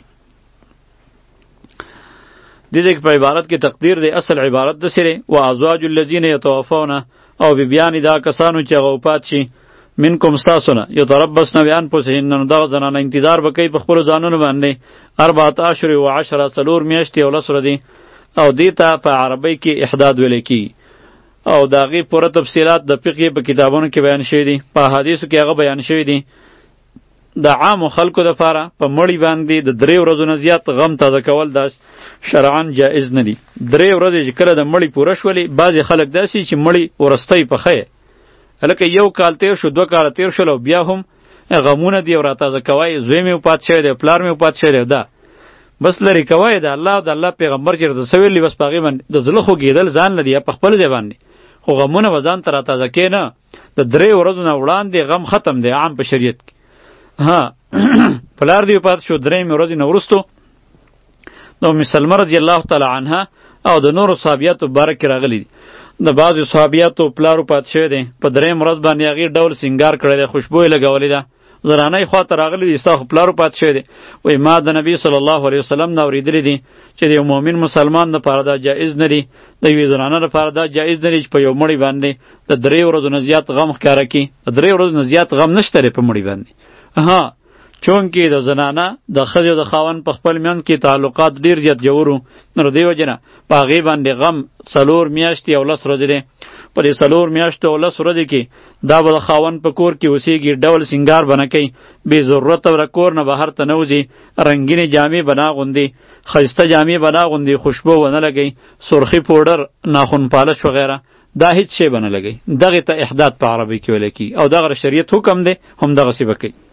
دې ځای کې په عبارت کې تقدیر دی، اصل عبارت داسې دی و ازواج الذین یتوفون، او بیبیانې دا کسانو چې هغه وفات شي منکم ستاسو نه، یتربصن بانفسهن، نو دغه زنانه انتظار به کوي په خپلو ځانونو باندې اربعة اشهر و عشره، څلور میاشتې او لس ورځې. او دې ته په عربۍ کې احداد ویلی کېږي، او د هغې پوره تفصیلات د فقې په کتابونو کې بیان شوي دي، په احادیثو کې هغه بیان شوي دي. د عامو خلکو دپاره په مړي باندې د درې ورځو نه زیات غم تازه کول دا شرعاً جایز نه دي. درې ورځې چې کله د مړي پوره شولې، بعضې خلک داسې چې مړي ورستی پخی، هلکه یو کال تیر شو، دوه کاله تیر شول، او بیا هم غمونه دي او را تازه کوی، زوی مې وفات شوی دی، پلار مې وفات شوی دی، دا بس لرې کوی د الله او د الله پیغمبر چې درته څه ویلي، بس په هغې باندې د زړه خوږېدل ځان نه دي یا په خپل ځای باندې، خو غمونه به ځان ته را تازه کې نه. د درې ورځو نه وړاندې غم ختم دی عام په شریعت کې. ها پلار دی وفات شو، درېیمې ورځې نه وروستو د ام سلمه رضی الله تعالی عنها او د نورو صحابیاتو باره کې راغلي دي. د بعضو صحابیاتو پلار وفات شوی دی، په درېیم ورځ باندې هغې ډول سینګار کړی دی، خوشبو یې لګولې ده، زنانه یې خواته راغلي دي، ستا خو پلار وفات شوی دی. وایي ما د نبي صلی الله علیه وسلم نه اورېدلي دي چې د یو مؤمن مسلمان دپاره دا جایز نه دي، د یوې زنانه دپاره دا جایز نه دي چې په یو مړي باندې د درې ورځو نه زیات غم ښکاره کړي. د درې ورځو نه زیات غم نشته دی په مړي باندې. ها چونکې د زنانه د ښځې او د خاوند په خپل منځ کې تعلقات ډېر زیات ژور وو، نو د دې وجې نه په هغې باندې غم څلور میاشتې او لس ورځې دی. په دې څلور میاشتو او لس ورځې کې دا به د خاوند په کور کې اوسېږي، ډول سینګار به نه کوي، بې ضرورته به کور نه بهر ته نه وځي، رنګینې جامې به نه اغوندي، ښایسته جامې به نه اغوندي، خوشبو به نه لګوي، سرخي پوډر، ناخن پالش وغیره، دا هیڅ شی به نه لګوي. دغې ته احداد په عربي کې ویلی کېږي، او دغه شریعت حکم دی هم دغسې به کوي.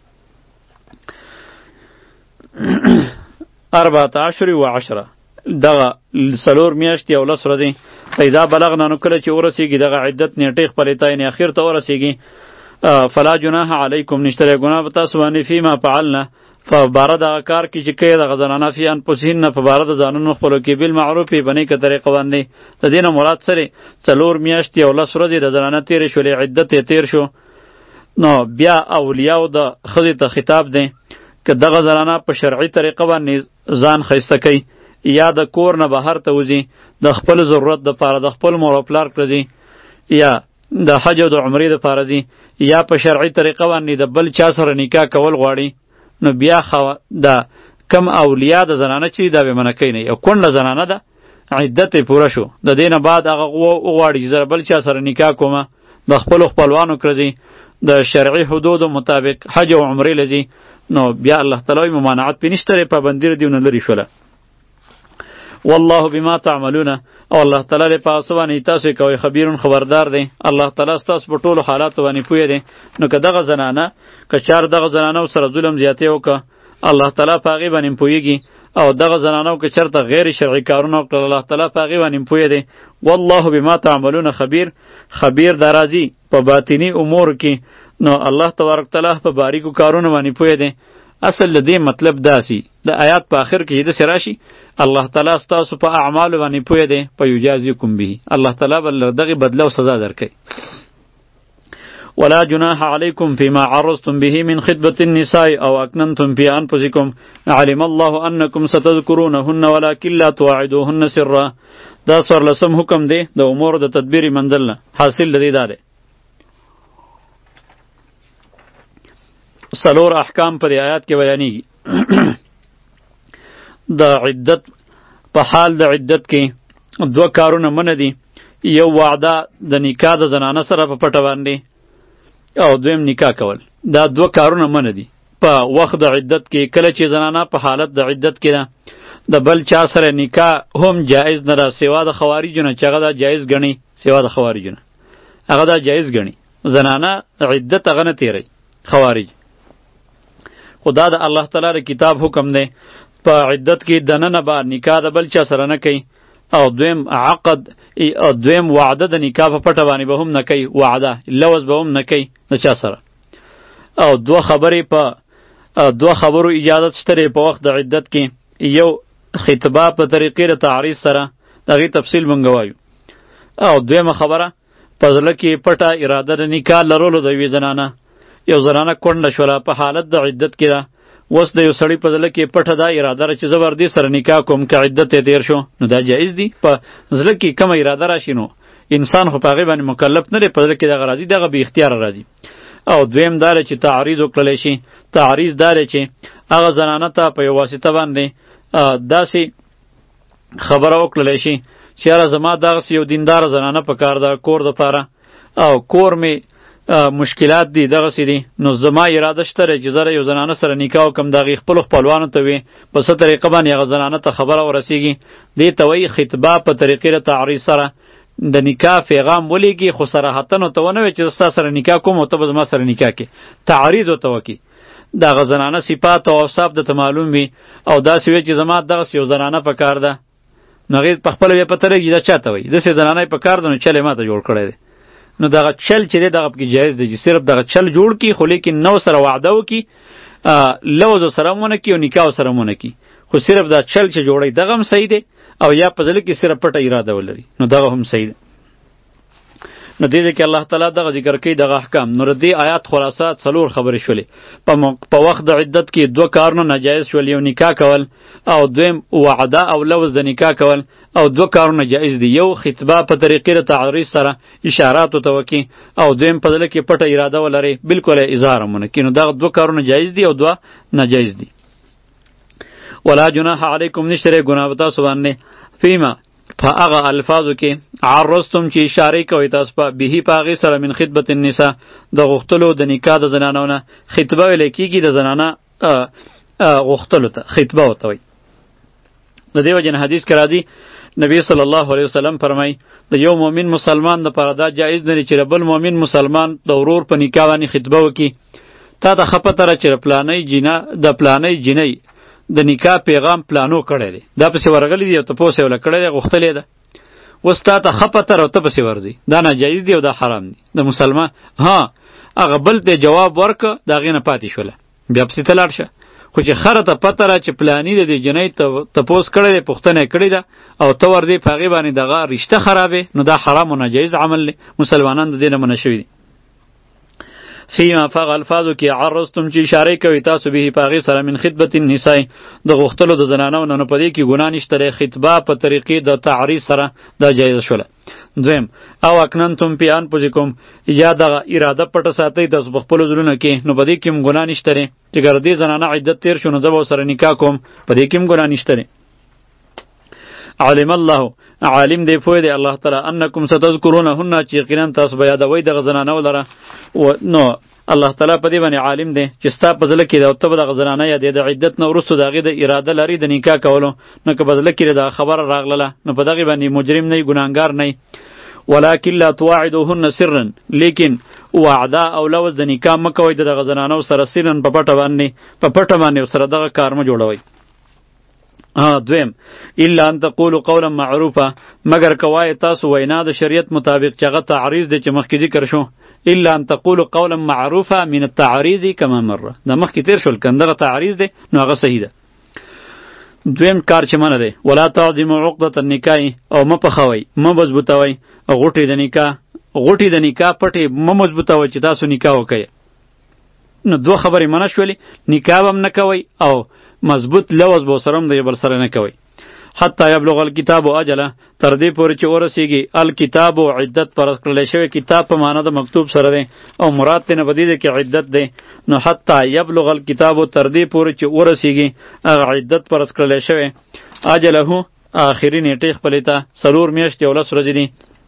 اربعة اشهر و عشره، دغه څلور میاشتې او لس ورځې. فاذا بلغنا، نو کله چې ورسېږي دغه عدت نیټې خپلې ته یعنې اخر ته ورسېږي، فلا جناح علیکم، نشته دی ګناه په تاسو باندې، فیما فعلنا، په باره دغه کار کې چې کوي دغه زنانه فی انفسهن په باره د ځانونو خپلو کې بالمعروف په نیکه طریقه باندې. د دې نه مراد څه دی؟ څلور میاشتې او لس ورځې د زنانه تېرې شولې، عدت یې تېر شو. نو بیا اولیاو د ښځې ته خطاب دی که دغه زنانه په شرعي طریقه باندې ځان ښایسته کوي یا د کور نه بهر ته وځي د خپل ضرورت دپاره د خپل مور او پلار کړه ځي یا د حج او د عمرې دپاره ځي یا په شرعي طریقه باندې د بل چا سره نکاح کول غواړي، نو بیا خو د کم اولیاء د زنانه چې دا به منع کوي نه. یو کونډه زنانه ده عدت یې پوره شو، د دې نه بعد هغه وغواړي چې زه بل چا سره نکاح کومه د خپلو خپلوانو کړه ځي د شرعي حدودو مطابق حج او عمرې لځي، نو بیا الله تعالی ممانعت پې نشته، پابندي دیونه لرې شوله. والله بما تعملون، او الله تعالی له پاسه باندې تاسو کوي خبيرون خبردار دی. الله تعالی تاسو په ټولو حالاتو باندې پوهه دی. نو که دغه زنانه که چار دغه زنانه سره ظلم زیاتی وکړه الله تعالی په هغې باندې پوهیږي، او دغه زنانو که چرته غیر شرعي کارونه وکړل الله تعالی په هغې باندې پوهه دی. والله بما تعملون خبیر، خبیر د راځي په باطني امور کې، نو الله تبارک تعالی په باریکو کارونو باندې پوهه دی. اصل د دې مطلب داسي د آیات په آخر کې د سراشي الله تعالی ستاسو په اعمالو باندې پوهه دی په یجازیکم به، الله تعالی بل دغه بدله او سزا درکړي. ولا جناح علیکم فيما عرضتم به من خطبة النساء او اکننتم في انفسكم علم الله انکم ستذکرونهن ولكن لا تواعدوهن سرا. دا څوارلسم حکم دی د امور د تدبیر منزل نه، حاصل لدی دا دی څلور احکام په آیات کې بیانېږي. د عدت په حال د عدت کې دوه کارونه منع دي، یو وعده د نکاح د زنانه سره په پټه باندې او دویم نکاح کول. دا دوه کارونه منع دي په وخت د عدت کې. کله چې زنانه په حالت د عدت کې ده د بل چا سره نکاح هم جایز نه ده سوا د خوارجو نه چې هغه دا جایز ګڼي، سوا د خوارجو نه هغه دا جایز ګڼي. زنانه عدت هغه نه تیری خوارج. خدا د الله تعالی د کتاب حکم دی په عدت کې دننه به نکاح د بل چا سره نه کوي، او دویم عقد او دویم وعده د نکاح په پټه باندې به هم نه کوي، وعده لوز به هم نه کوي د چا سره. او دوه خبرې په دوه خبرو اجازت شته په وخت د عدت کې، یو خطبه په طریقې د تعریض سره دغه تفصیل مونږ وایو، او دویمه خبره په زړه کې پټه اراده د نکاح لرلو د یوې زنانه. یو زنانه کونډه شوله په حالت د عدت کې ده، اوس د یو سړي په زړه کې پټه دا اراده ده چې زه به دې سره نکاح کوم که عدت یې تېر شو، نو دا جایز دي. په زړه کې کومه اراده راشي نو انسان خو په هغې باندې مکلف نه دی، په زړه کې دغه راځي دغه بې اختیاره راځي. او دویم دا دی چې تعریض وکړلی شي. تعریض دا دی چې هغه زنانه ته په یو واسطه باندې داسې خبره وکړلی شي چې یاره زما دغسې یو دینداره زنانه په کار ده کور دپاره، او کور مې مشکلات دي دغسې دي، نو زما اراده شته چې زه یو زنانه سره نکاح وکړم، د هغې خپلو خپلوانو ته وي په څه طریقه باندې هغه زنانه ته خبره ورسیږي. دې ته وایي خطبه په طریقې د تعریض سره د نکاح پیغام ولیږي، خو صراحتا ورته ونه وایي چې زه ستا سره نکاح کوم او ته به زما سره نکاح کې تعریض ورته وکړي. د هغه زنانه صفات او اوصاف درته معلوم وي او داسې وي چې زما دغسې یو زنانه په کار ده، نو هغې پخپله بیا پته لګي دا چا ته وایي داسې زنانه یې په کار ده، نو چل یې ما ته جوړ کړی دی. نو دغه چل چې دی دغه پکې جایز دی چې صرف دغه چل جوړ کړي، خو لیکن نو سره وعده وکړي، لوز سره هم ونه کړي او نکاح سره هم ونه کړي، خو صرف دا چل چې جوړوي دغه هم صحیح دی، او یا په زړه کې صرف پټه اراده ولري نو دغه هم صحیح دی. نو دې کې الله تعالی دغه ذکر کوي دغه احکام. نو دې آیات خلاصات څلور خبرې شولې. په وخت د عدت کې دوه کارونه ناجایز شول، یو نکاح کول او دویم وعده او لوز د نکاح کول، او دوه کارونه جایز دي، یو خطبه په طریقې د تعریض سره اشارات ورته وکړي، او دویم په زړه کې پټه اراده ولري بالکل اظهار هم ونه کړي، نو دغه دوه کارونه جایز دي او دوه ناجایز دي. ولا جناح علیکم نشته ګناه به تاسو باندې فیما په هغه الفاظو کې عرضتم چې اشارې کوئ تاسو په بهي په هغې سره من خطبة النساء د غوښتلو د نکاح د زنانو نه. خطبه ویلی کېږي د زنانه غوښتلو ته خطبه ورته وایي. د دې وجې نه حدیث کې راځي نبی صلی الله علیه وسلم فرمایي د یو مؤمن مسلمان دپاره دا جایز نه دی چې د بل مؤمن مسلمان د ورور په نکاح باندې خطبه وکړي. تا ته ښه پته ده چې د پلانۍ جینه د پلانۍ جینۍ د نکاح پیغام پلانو کړی دی، دا پسې ورغلی دی او تپوس یې وله کړی دی غوښتلی ده، اوس تا ته ښه پته او ته پسې ورځي، دا ناجایز دی او دا حرام دی. د مسلمان ها هغه بل ته جواب ورکه د هغې نه پاتې شوله، بیا پسې ته لاړ شه، خو چې خره ته پته را چې پلانی د دې جنۍ تپوس کړی دی، پوښتنه یې کړې ده او ته ورځې په هغې باندې دغه رشته خرابې، نو دا حرام او ناجایز عمل دی، مسلمانان د دې نه منع شوي دي. فیما فغ الفاظو کې عرضتم چې اشاره کوي تاسو به په هغې سره من خطبة النساء د غوښتلو د زنانو نه، نو په دې کې ګناه نشته دی. خطبه په طریقې د تعریض سره دا جایز شوله. دویم او اکننتم فی انفسکم، یا دغه اراده پټه ساتئ تاسو په خپلو زړونو کې، نو په دې کې هم ګناه نشته دی چې ګره دې زنانه عدت تیر شو نو زه به ورسره نکاح کوم، په دې کې هم ګناه نشته دی. علم الله، عالم دی پوه دی الله تعالی، انکم ستذکرونهن، چې یقینا تاسو به یادوئ دغه زنانو لره. نو الله تعالی په دې باندې عالم دی چې ستا په زړه کې د ته به دغه زنانه یادې د عدت نه وروسته د هغې د اراده لري د نکاح کولو، نو که په زړه کې د خبره راغلله نو په دغې باندې مجرم نه یي، ګناهګار نه یي. ولکن لا تواعدوهن سرا، لیکن وعده او لوز د نکاح مه کوئ د دغه زنانو سره سرا په پټه باندې، په پټه باندې سره دغه کار مه جوړوئ. دویم الا ان تقولوا قولا معروفا، مگر کوای تاسو وینا د شریعت مطابق چې هغه تعریض دی چې مخکې ذکر شو. الا ان تقولوا قولا معروفا من التعریض کما مره، دا مخکې تیر شول کنه دغه تعریض دی نو هغه صحیح ده. دویم کار چې منه دی ولا تعظموا عقدة النکاح، او مه پخوئ مه مضبوطوئ غوټې د نکاح، غوټې د نکاح پټې مه مضبوطوئ چې تاسو نکاح وکئ. نو دوه خبرې منع شولې، نکاح هم نه کوئ او مضبوط لوز به سره هم د یو بل سره نه کوئ. حتی یبلغ الکتاب اجله، تر دې پورې چې ورسیږي الکتاب عدت پرست کړلی شوی، کتاب په معنا د مکتوب سره دی او مراد ترې نه په دې دی کې عدت دی. نو حتی یبلغ الکتاب، تر دې پورې چې ورسیږي هغه عدت پرست کړلی شوی، اجله آخري نیټې خپلې ته څلور میاشتې او لس ورځې دي.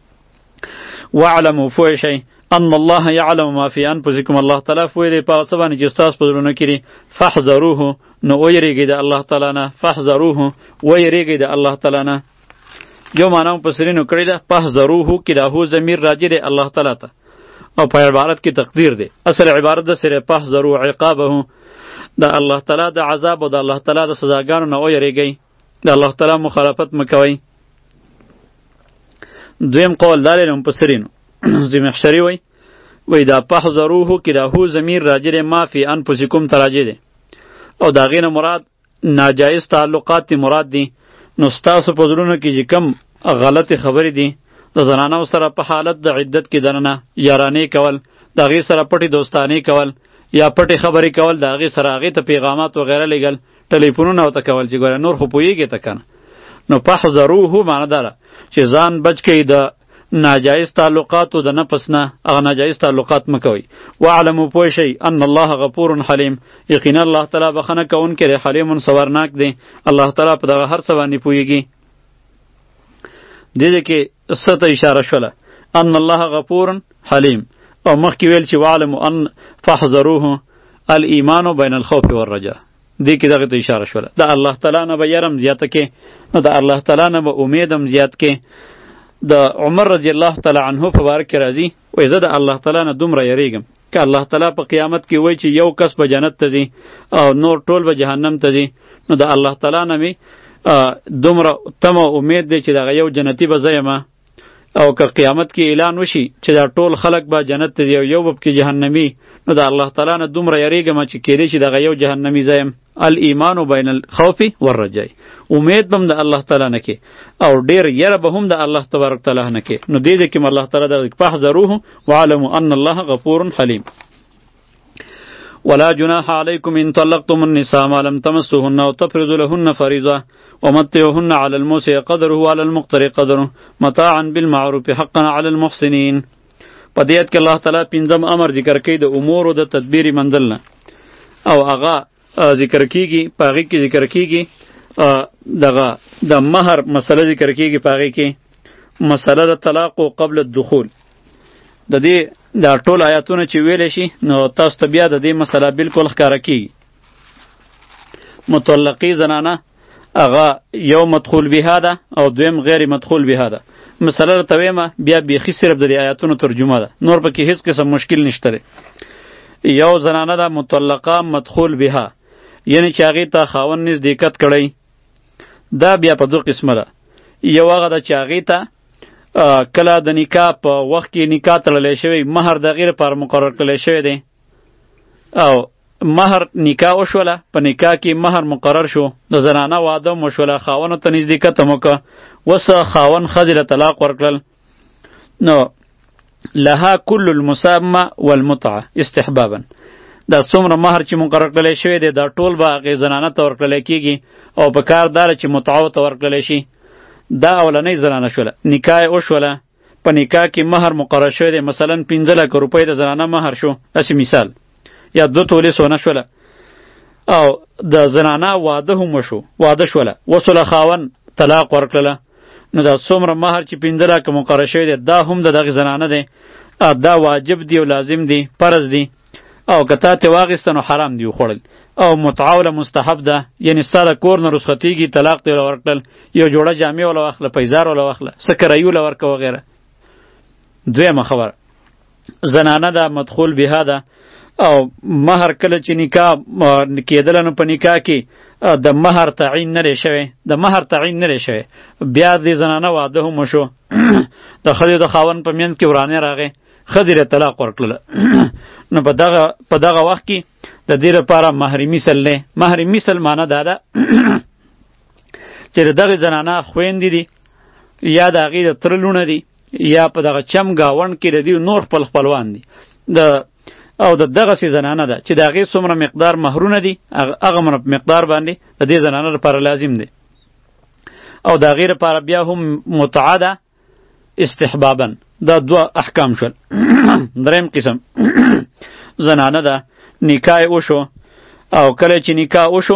واعلموا پوه شئ ان الله یعلم ما فی انفسکم، الله تعالی پوه دی په هغه څه باندې چې ستاسو په زړونو کې دي. فاحذروه، نو ویریږئ د الله تعالی نه، فاحذروه ویریږئ د الله تعالی نه. یو معنا مفسرینو کړې ده فاحذروه کې د هو ضمیر راجع دی الله تعالی ته، او په عبارت کې تقدیر دی، اصل عبارت د سره فاحذروا عقابه، د الله تعالی د عذاب او د الله تعالی د سزاګانو نه ویریږئ، د الله تعالی مخالفت مکوئ. دویم قول دار مفسرینو زمخشری وی وی دا فاحذروه کې د هو ضمیر راجع دی ما فی انفسکم تراجع دی، او دا غینه مراد ناجایز تعلقات تی مراد دی. نو ستاسو په زړونو کې چې کم غلط خبرې دي د زنانو سره په حالت د عدت کې دننه یارانې کول، د هغې سره پټې دوستانې کول یا پټې خبرې کول، د هغې سره هغې ته پیغامات وغیره لیږل، ټلیفونونه ورته کول چې ګوره نور خو پوهېږې ته که نه. نو فاحذروه معنی دا ده چې ځان بچ کړئ د ناجایز تعلقاتو د نفس نه، هغه ناجایز تعلقات مه کوئ. واعلموا پوه شئ ان الله غفور حلیم، یقینا الله تعالی بخښنه کوونکی دی، حلیم صبرناک دی، الله تعالی په دغه هر څه باندې پوهېږي. دې کې څه ته اشاره شوله ان الله غفور حلیم، او مخکې ویل چې واعلموا ان فاحذروه الایمان بین الخوف والرجاء، دې کې دغه ته اشاره شوله. د الله تعالی نه به یرم زیاته کې، نو د الله تعالی نه به امید هم زیات کې. د عمر رضی الله تعالی عنه په باره کې راځي وایي زه د الله تعالی نه دومره یریږم که الله تعالی په قیامت کې وایي چې یو کس به جنت ته ځي او نور ټول به جهنم ته ځي، نو د الله تعالی نه مې دومره تمه امید دی چې دغه یو جنتي به زه یم، او که قیامت کې اعلان وشي چې دا ټول خلق به جنت ته ځي او یو به پکې جهنمي، نو د الله تعالی نه دومره یریږم چې کېدای شي دغه یو جهنمي زه یم. الایمان بین الخوف والرجاء، امید به هم د الله تعالی نه کې او ډېر یره به هم د الله تبارک تعالی نه کې. نو دې ځای کې الله تعالی دغه فاحذروه واعلموا ان الله غفور حلیم. ولا جناح علیکم ان طلقتم النساء ما لم تمسوهن وتفرضوا لهن فریضه ومتعوهن على الموسع قدره وعلى المقتر قدره متاعا بالمعروف حقا على المحسنین. په دې آیت کې الله تعالی پنځم امر ذکر کوي د امورو د تدبیر منزل نه، او هغه ذکر کیږي په هغې کې ذکر کیږي دغه د مهر مسله ذکر کیږي، په هغې کې مسله د طلاق قبل الدخول. د دې دا ټول آیاتونه چې ویلی شي نو تاسو ته بیا د دې مسله بالکل ښکاره کیږي. مطلقې زنانه هغه یو مدخول بها ده او دویم غیر مدخول بها ده. مسله راته ویمه بیا بیخي صرف د دې آیاتونو ترجمه ده، نور پکې هیڅ قسم مشکل نشته دی. یو زنانه ده مطلقه مدخول بها، یعنی چې هغې ته خاوند نزدېکت کړی، دا بیا په دوه قسمه ده. یو هغه ده چې هغې ته کله د نکاح په وخت کې نکاح تړلی شوی، مهر د هغې لپاره مقرر کړلی شوی دی، او مهر نکاح وشوله، په نکاح کې مهر مقرر شو، د زنانه واده مشوله، خاوند ته نزدېکت هم وکړه، وسه خاوند ښځې له طلاق ورکړل، نو لها کل المسامه والمتعه استحبابا، دا څومره مهر چې مقرر کړلی شوی دی دا ټول به هغې زنانه ته ورکړلی کېږي، او په کار داره چې متعو ته ورکړلی شي. دا اولنۍ زنانه شوله، نکاح یې وشوله، په نکاح کې مهر مقرر شوی دی، مثلا پنځه لکه روپۍ د زنانه مهر شو، داسې مثال، یا دو تولې سونه شوله، او د زنانه واده هم وشو، واده شوله، وسوله خاوند طلاق ورکړله، نو دا څومره مهر چې پنځه لکه مقرر شوی دی دا هم د دغې زنانه دی، دا واجب دی او لازم دی، فرض دی، او که تا ترې واخیسته نو حرام دی وخوړل. او متعه وله مستحب ده، یعنې ستا د کور نه رخصتېږي طلاق دې وله ورکړل، یو جوړه جامې وله واخله، پیزار وله واخله، څه کرایي وله ورکه وغیره. دویمه خبره زنانه ده مدخول بها ده، او مهر کله چې نکاح کېدله نو په نکاح کې د مهر تعیین نه دی شوی، د مهر تعیین نه دی شوی، بیا دې زنانه واده هم وشو، د ښځې د خاوند په منځ کې ورانې راغی، ښځې له طلاق ورکړله، نو په دغه په دغه وخت کې د دې لپاره مهر مثل دی. مهر مثل معنی دا ده چې د دغې زنانه خویندې دي یا د هغې د تره لوڼه دي یا په دغه چم ګاونډ کې د دې نور خپل خپلوان دي، د او د دغسې زنانه ده چې د هغې څومره مقدار مهرونه دي هغه مقدار باندې د دې زنانه لپاره لازم دی، او د هغې لپاره بیا هم متعه ده استحبابا. دا دوه احکام شول. دریم قسم زنانه ده نکاح وشو، او کله چې نکاح وشو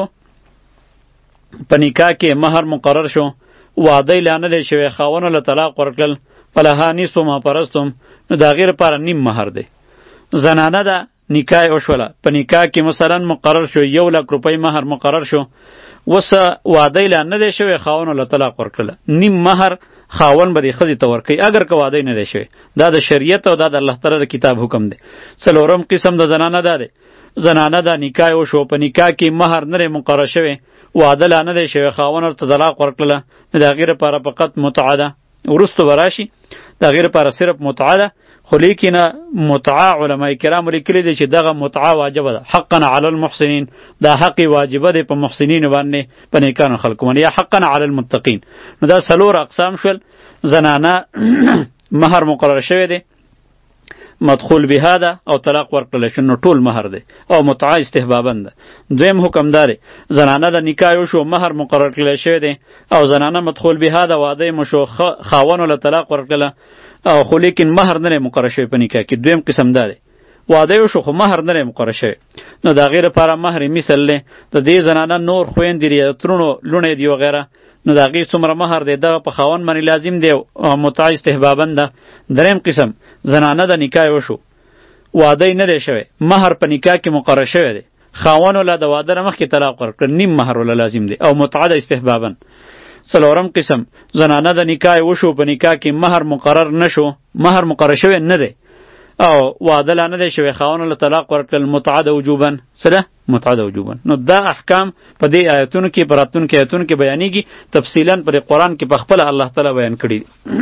په نکاح کې مهر مقرر شو، واده لا نه دی شوی، خاوند له طلاق ورکړل، فلها نصف ما فرضتم، نو د هغې لپاره نیم مهر دی. زنانه ده نکاح وشوله، په نکاح کې مثلا مقرر شو یو لک روپۍ مهر مقرر شو، وسه واده لا نه دی شوی، خاوند له طلاق ورکړله، نیم مهر خاوند به دې ښځې ته ورکوي اگر که واده نه دی شوی. دا د شریعت او دا د الله تعالی د کتاب حکم دی. څلورم قسم د زنانه دا دی، زنانه ده نکاح وشو، په نکاح کې مهر نه دی مقرر شوی، واده لا نه دی شوی، خاوند ورته طلاق ورکړله، نو د هغې لپاره فقط متعه ده. وروستو به راشي د هغې لپاره صرف متعه ده، خو لیکنه متعه علما کرامو لیکلي دي چې دغه متعه واجبه ده، حقا علی المحسنین، دا حق واجبه دی په محسنینو باندې، په نیکانو خلکو باندې، یا حقا علی المتقین. نو دا څلور اقسام شول. زنانه مهر مقرر شوی دی، مدخول بها ده، او طلاق ورکړل شو، نو ټول مهر دی، او متعه استحبابا ده. دویم حکم داره زنانه د نکاح وشو، مهر مقرر کړل شوی دی، او زنانه مدخول بها ده، واده مشو، خاوند له طلاق ورکړل، او خو لیکن مهر نه مقرر شوی په نکاح کې. دویم قسم دا دی واده وشو خو مهر نه مقرر شوی، نو د هغې لپاره مهر مثل دی. د دې زنانه نور خویندې دي، ترونو لوڼې دي وغیره، نو د هغې څومره مهر دی دغه په خاوند باندې لازم دی، متعه استحبابا ده. دریم قسم زنانه د نکاح وشو، واده نه دی شوی، مهر په نکاح کې مقرر شوی دی، خاوند ولا د واده نه مخکې طلاق ورکړ، نیم مهر ولا لازم دی، او متعه ده استحبابا. څلورم قسم زنانه د نکاح وشو، په نکاح کې مهر مقرر نشو، مهر مقرر شوی نه دی، او واده لا نه دی شوی، خاوند له طلاق ورکړل، متعه ده وجوبا. څه ده؟ متعه ده وجوبا. نو دا احکام په دې آیتونو کې په راتلونکو آیتونو کې بیانېږي، تفصیلا پر قرآن کې په خپله الله تعالی بیان کړي.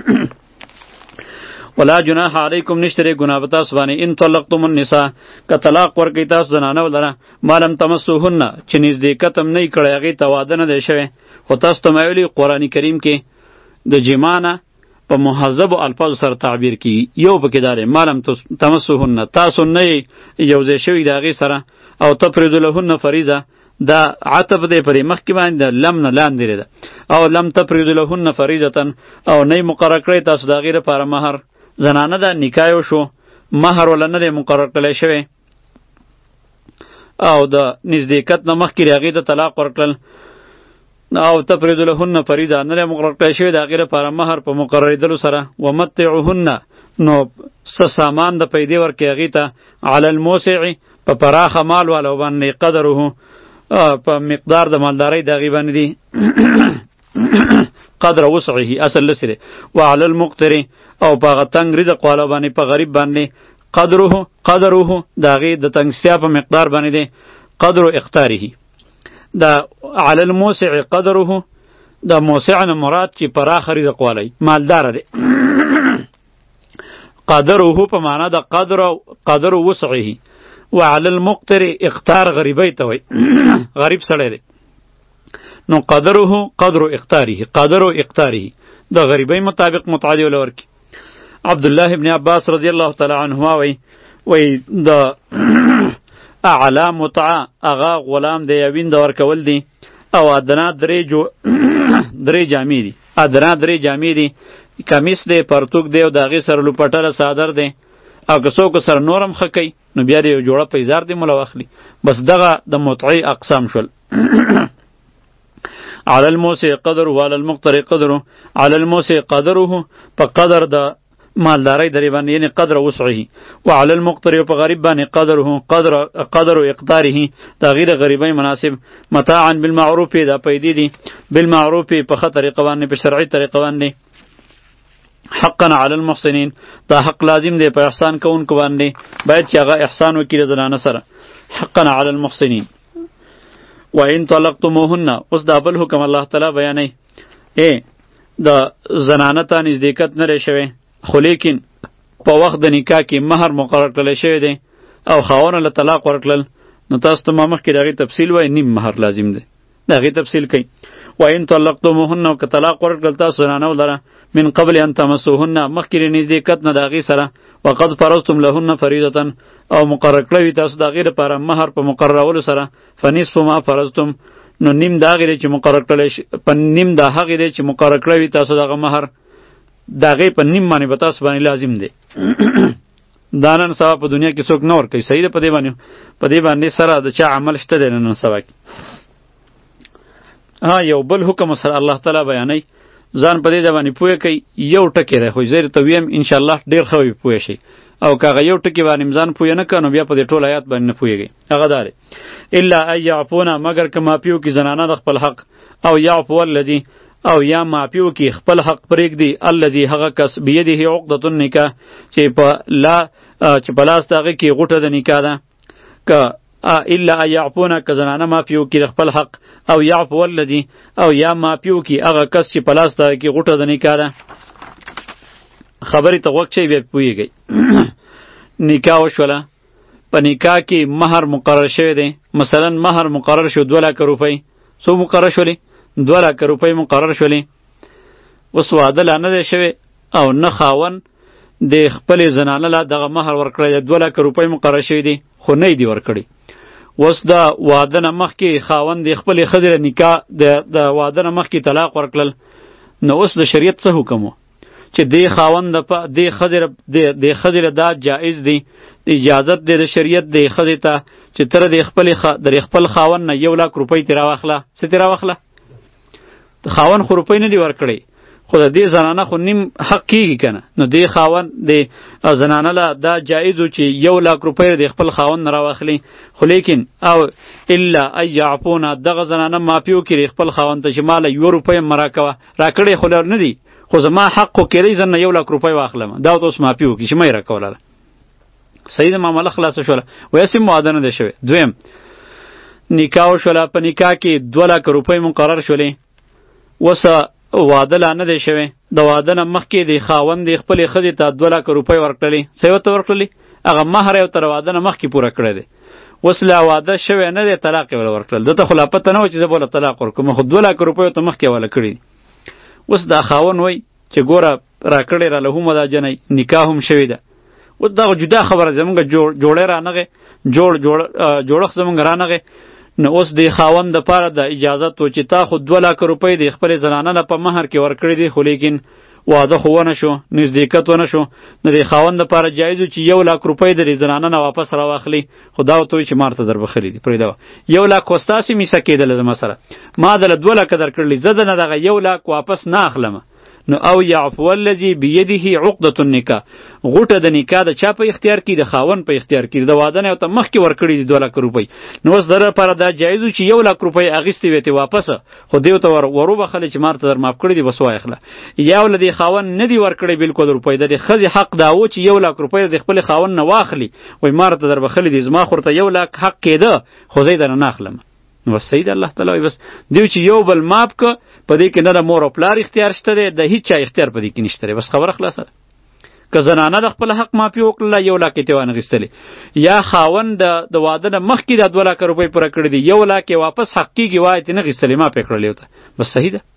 ولا جناح علیکم نشتره گناه بتا سبانه ان طلقتم النساء که طلاق ورکی تاسو زنانه ولره مالم تمسوهن چې نزدېکتم نه کړی هغې ته واده نه دی شوی، خو تاسو ته مې ویلي قرآن کریم کې د جمانه په مهذبو الفاظو سره تعبیر کیږي. یو پکې دا دی مالم تمسوهن، تاسو نه یو ځای شوي د هغې سره، او تفریضو لهن فریضه، دا عطف دی پرې مخکې باندې لم نه لاندې ده، او لم تفریضو لهن فریضه، او نه مقرر کړی تاسو د هغې لپاره مهر. زنانه ده نکاح وشو، مهر ولا نه دی مقرر کړی شوی، او د نزدېکت نه مخکې هغې ته طلاق ورکړل، او تفرید لهن فریضه نه دی مقرر کړی شوی د هغې لپاره مهر په مقررېدلو سره. ومتعهن، نو څه سامان د پیدې ورکړي هغې ته، علی الموسع، په پراخه مال والو باندې، قدره، په مقدار د مالدارۍ د هغې باندې دي، قدر وسعه اصل لسره، وعلى المقتر، او په هغه تنګ رزق والا باندې، په غریب باندې، قدره قدره د هغې د تنګستیا په مقدار باندې دی، قدر اختاره. دا علی الموسع قدره، د موسع نه مراد چې پراخه رزق والی مالدار دی. قدره په معنا د قدر قدر وسعه، وعلى المقتر اقتار غریبی ته وای غریب سړی دی نو قدره قدر اقتاره قدر اقتاره د غریبی مطابق متعدی ولور کی عبد الله ابن عباس رضی الله تعالی عنهما وای وای د اعلی متعه اغا غلام دی یوین د ورکول دی او ادنا درې جو درې جامې دي ادنا درې جامې دي کمیس دی پرتوک دی او داغه سره لوپټه صادر دی او که څوک سره نورم خکی نو بیا یو جوړه پیزار دی مولا واخلی بس دغه د متعی اقسام شول على الموسع قدر وعلى المقتر قدره على الموسع قدره په قدر د مالداري درې باندې یعنی قدر وسعه وعلى المقتر په غریب باندې قدره قدر قدر اقداره دا غیر غریبای مناسب متاعا بالمعروف دا پیدې دي بالمعروف په خطر طریقه باندې په شرعي طریقه باندې حقا علی المحسنین دا حق لازم دی په احسان کوونکو باندې باید چې هغه احسان وکړي د زنانه سره حقا علی المحسنین و ان طلقتموهن اوس دا بل حکم الله تعالی بیانوي ای د زنانه ته نزدېکت نه شوی خو لیکن په وخت د نکاح کې مهر مقرر کړل شوی دی او خاوند له طلاق ورکړل نو تاسو ته ما مخکې دغه تفصیل وای نیم مهر لازم دی دغه تفصیل کوي و ان طلقتموهن که طلاق ورکړل تاسو زنانه ولره من قبل ان تمسوهن مخکې نزدېکت نه دغه سره وقد فرضتم لهن فریضه او مقرر کړی تاسو دغه لپاره مهر په مقررولو سره فنصف ما فرضتم نو نیم دغه چې مقرر کړل په نیم د هغه دی چې مقرر کړی تاسو دغه مهر دغه په نیم باندې به تاسو باندې لازم دی دا نن سبا په دنیا کې څوک نه ورکوي صحیح ده په دې باندې په دې باندې سره د چا عمل شته دی نن سبا کې ها یو بل حکم سره الله تعالی بیانوي ځان په دې باندې پوهه کوي یو ټکی دی خو زه ته ویم ان شاء الله ډیر خو پوهه شي او کاغه یو ټکی باندې ځان پوهه نه کنو بیا په دې ټول آیات باندې نه پوهیږي هغه دار الا ایعفونا مگر کما پیو کی زنانه د خپل حق او یعفو الذی او یا معفیو کی خپل حق پرېږ دی الذی هغه کس بیده عقدة النکاح چې په لا چې په لاس دغه کې غوټه د نکاح ده که الا یعفونا که زنانه معفیو کی خپل حق او یعفو الذی او یا معفیو کی هغه کس چې په لاس دغه کې غوټه د نکاح ده خبرې ته غوږ شي بیا پوهیږئ نکاح وشوله په نکاح کې مهر مقرر شوی دی مثلا مهر مقرر شو دوه لکه روپۍ څو مقرر شولې دوه لکه روپۍ مقرر شولې اوس واده لا نه دی شوی او نه خاوند د خپلې زنانه لا دغه مهر ورکړی دی دوه لکه روپۍ مقرر شوي دي خو نه یې دي ورکړي اوس د واده نه مخکې خاوند د خپلې ښځې نکاح د واده نه مخکې طلاق ورکړل نو اوس د شریعت څه حکم و چې دې خاوند د دې ښځې دا جایز دی د اجازت دی د شریعت د ښځې ته چې تر د خپلې د خپل خاوند نه یو لاک روپۍ ترې راواخله څه ترې راواخله خاوند خو روپۍ نه دي ورکړی خو د دې زنانه خو نیم حق کیږي که نه نو دې خاوند د زنانه له دا جایز و چې یو لاک روپۍ د خپل خاوند نه راواخلي خو لیکن او الا ان یعفونا دغه زنانه معافي وکړي خپل خاوند ته چې ماله یوه روپۍ هم مه راکوه راکړی خو نه دي خو زما حق خو کېدی زه نه یو لاک روپۍ واخلم دا ورته اوس معافي وکړي چې مه یې راکوله صحیح ده معامله خلاصه شوله ویسې معاده نه دی شوی دویم نکاح وشوله په نکاح کې دوه لاک روپۍ مقرر شولې اوسه واده لا نه دی شوی د واده نه مخکې د خاوند د خپلې ښځې ته دوه لاکه روپۍ ورکړلې څه یې ورته ورکړلې هغه مهر یې ورته د واده نه مخکې پوره کړی دی اوس لا واده شوی نه دی طلاق یې ورله ورکړل دته خو لا پته نه وه چې زه به ورله طلاق ورکړم خو دوه لاکه روپۍ ورته مخکې حواله کړي دي اوس دا خاوند وایي چې ګوره راکړې راله هم دا جنۍ نکاح هم شوې ده اوس دغه جدا خبره زمونږ جوړی رانغې جوړ جوړښت زمونږ رانغې نو اوس د خاوند دپاره د اجازت و چې تا خو دوه لاکه روپۍ د خپلې زنانه نه په مهر کې ورکړې دي خو لیکن واده خو ونه شو نزدېکت ونه شو نو د خاوند دپاره جایز و چې یو لاک روپۍ د زنانه نه واپس راواخلي خو دا ورته وایي چې مار ته در بخلي دي پرېږده یو لاک خو ستاسې میسه کېدله زما سره ما دله دوه لاکه درکړلي زه دنه دغه یو لاک واپس نه اخلمه نو او یعفو الذی بیده عقدة النکاح غوټه د نکاح د چا په اختیار کې د خاوند په اختیار کې د واده نه ورته مخکې ورکړي دي دوه لاکه روپۍ نو اوس در لپاره دا جایز و چې یو لاک روپۍ اخیستې وې ترې واپسه خو دې ورته وروبخلې چې مار ته در معاف کړي دي بس وایخله یا له دې خاوند نه دي ورکړی بالکل روپۍ د دې ښځې حق دا و چې یو لاک روپۍ د خپلې خاوند نه واخلي وایي مار ته در بخلي دي زما خو ورته یو لاک حق کېده خو زه یې درنه نه اخلم نو بس صحیح ده الله تعالی وایي بس دیو چې یو بل ماپ که په دې کې نه د مور او پلار اختیار شته دی د هیڅ چا اختیار په دې کې نشته دی بس خبره خلاصه ده که زنانه د خپل حق معافي وکړله یو لاک یې ترې وانخیستلې، یا خاوند د واده نه مخکې دا دوه لاکه روپۍ پوره کړي دي یو لاک یې واپس حق کېږي وایه ترې نه اخیستلې معاف یې کړلې ورته، بس صحیح ده.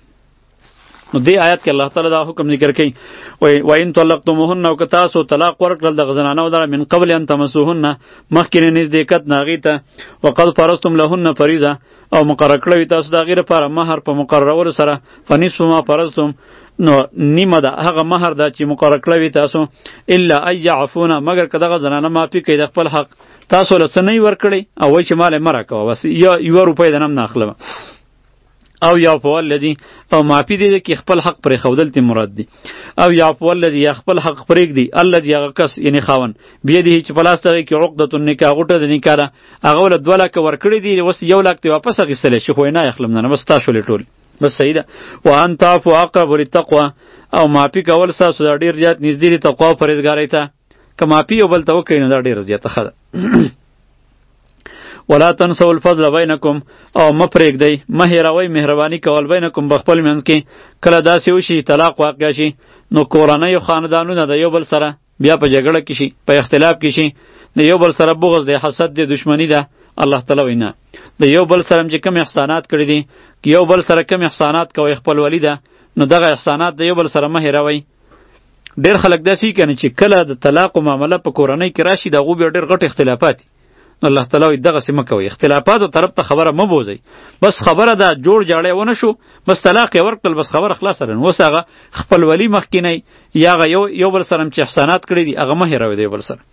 نو دې آیات کې الله تعالی دا حکم ذکر کوي وای و ان طلقتموهن او که تاسو طلاق ورکړل د زنانو دره من قبل ان تمسوهن مخکې نه نزدېکت د هغې ته، وقد فرضتم لهن فریضه او مقرر کړی تاسو د هغې لپاره مهر په مقررولو سره، فنصف ما فرضتم نو نیمه ده هغه مهر ده چې مقرر کړی تاسو، الا ان یعفونه مګر که دغه زنانه معافي کوي د خپل حق، تاسو له څه نه ورکړی او وایي چې مال یې مه راکوه بس یوه روپۍ د نه هم نه اخلمه، او یعفو الذی او معافی دی کې خپل حق پرې خودل تی مراد دی، او یعفو الذی یا خپل حق پرېږ دی الذی هغه کس یعنی خاون بیده چې په لاس ته کې عقدة النکاح غوټه د نکاح ده هغه ول دوه لاکه ورکړي دي اوس یو لاک ته واپس اخیستلی شي خو نه اخلم نه بس تاسو لټول بس صحیح ده. وان تعفو اقرب للتقوى او معافی کول ساسو دا ډیر زیات نږدې دي تقوا او پرهیزګارۍ ته، که معافی یو بل ته وکړي نو دا ډیره زیاته ښه ده. ولا تنسوا الفضل بینکم او مه پرېږدئ مه هېروئ مهرباني کول بینکم بخپل منځ کې، کله داسې وشي طلاق واقع شي نو کورنۍ او خاندانونه د یو بل سره بیا په جګړه کې شي په اختلاف کې شي، د یو بل سره بغض دی حسد دی دشمنی ده، الله تعالی وایي نه د یو بل سره چې کوم احسانات کړي دي که یو بل سره کوم احسانات کوئ خپلولي ده نو دغه احسانات د یو بل سره مه هېروئ. ډېر خلک داسې کنه چې کله د طلاق و معامله په کورنۍ کې راشي د هغو بیا ډېر غټ اختلافات نو الله تعالی وایي دغسې مه کوئ، اختلافاتو طرف ته خبره مه بوځئ، بس خبره ده جوړ جاړی ونه شو بس طلاق یې ورکړل بس خبره خلاصه ده، اوس هغه خپلولي مخکینی یا هغه یو یو بل سره چې احسانات کړي دي هغه مه هېروئ د یو بل سره.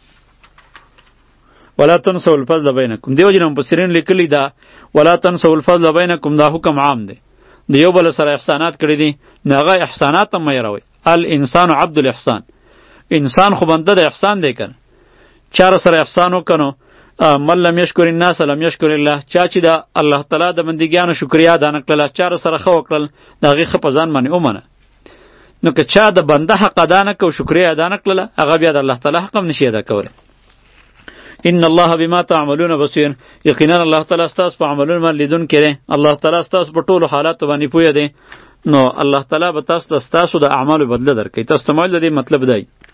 ولا تنسوا الفضل بینکم دیو جن مفسرین لیکلی دا ولا تنسوا الفضل بینکم دا حکم عام دی، د یو بل سره احسانات کړي دي نو هغه احسانات هم مه هېروئ. الانسان عبد الاحسان، انسان خو بنده د احسان دی کنه، چا سره احسان وکړو من لم یشکر الناس لم یشکر الله، چا چې د الله تعالی د بندګیانو شکریا ادا نه کړله چا سره ښه وکړل د هغې ښه په ځان باندې ومنه، نو که چا د بنده حق ادا نه کو شکریا ادا نه کړله هغه بیا د الله تعالی حق هم نشي ادا کولی. ان الله بما تعملون بصیر، یقینا الله تعالی ستاسو په عملونو باندې لیدونکی دی، الله تعالی ستاسو په ټولو حالاتو باندې پوهه دی، نو الله تعالی به تاسو ته ستاسو د اعمالو بدله درکوي. تاسو ته مایل د دې مطلب دی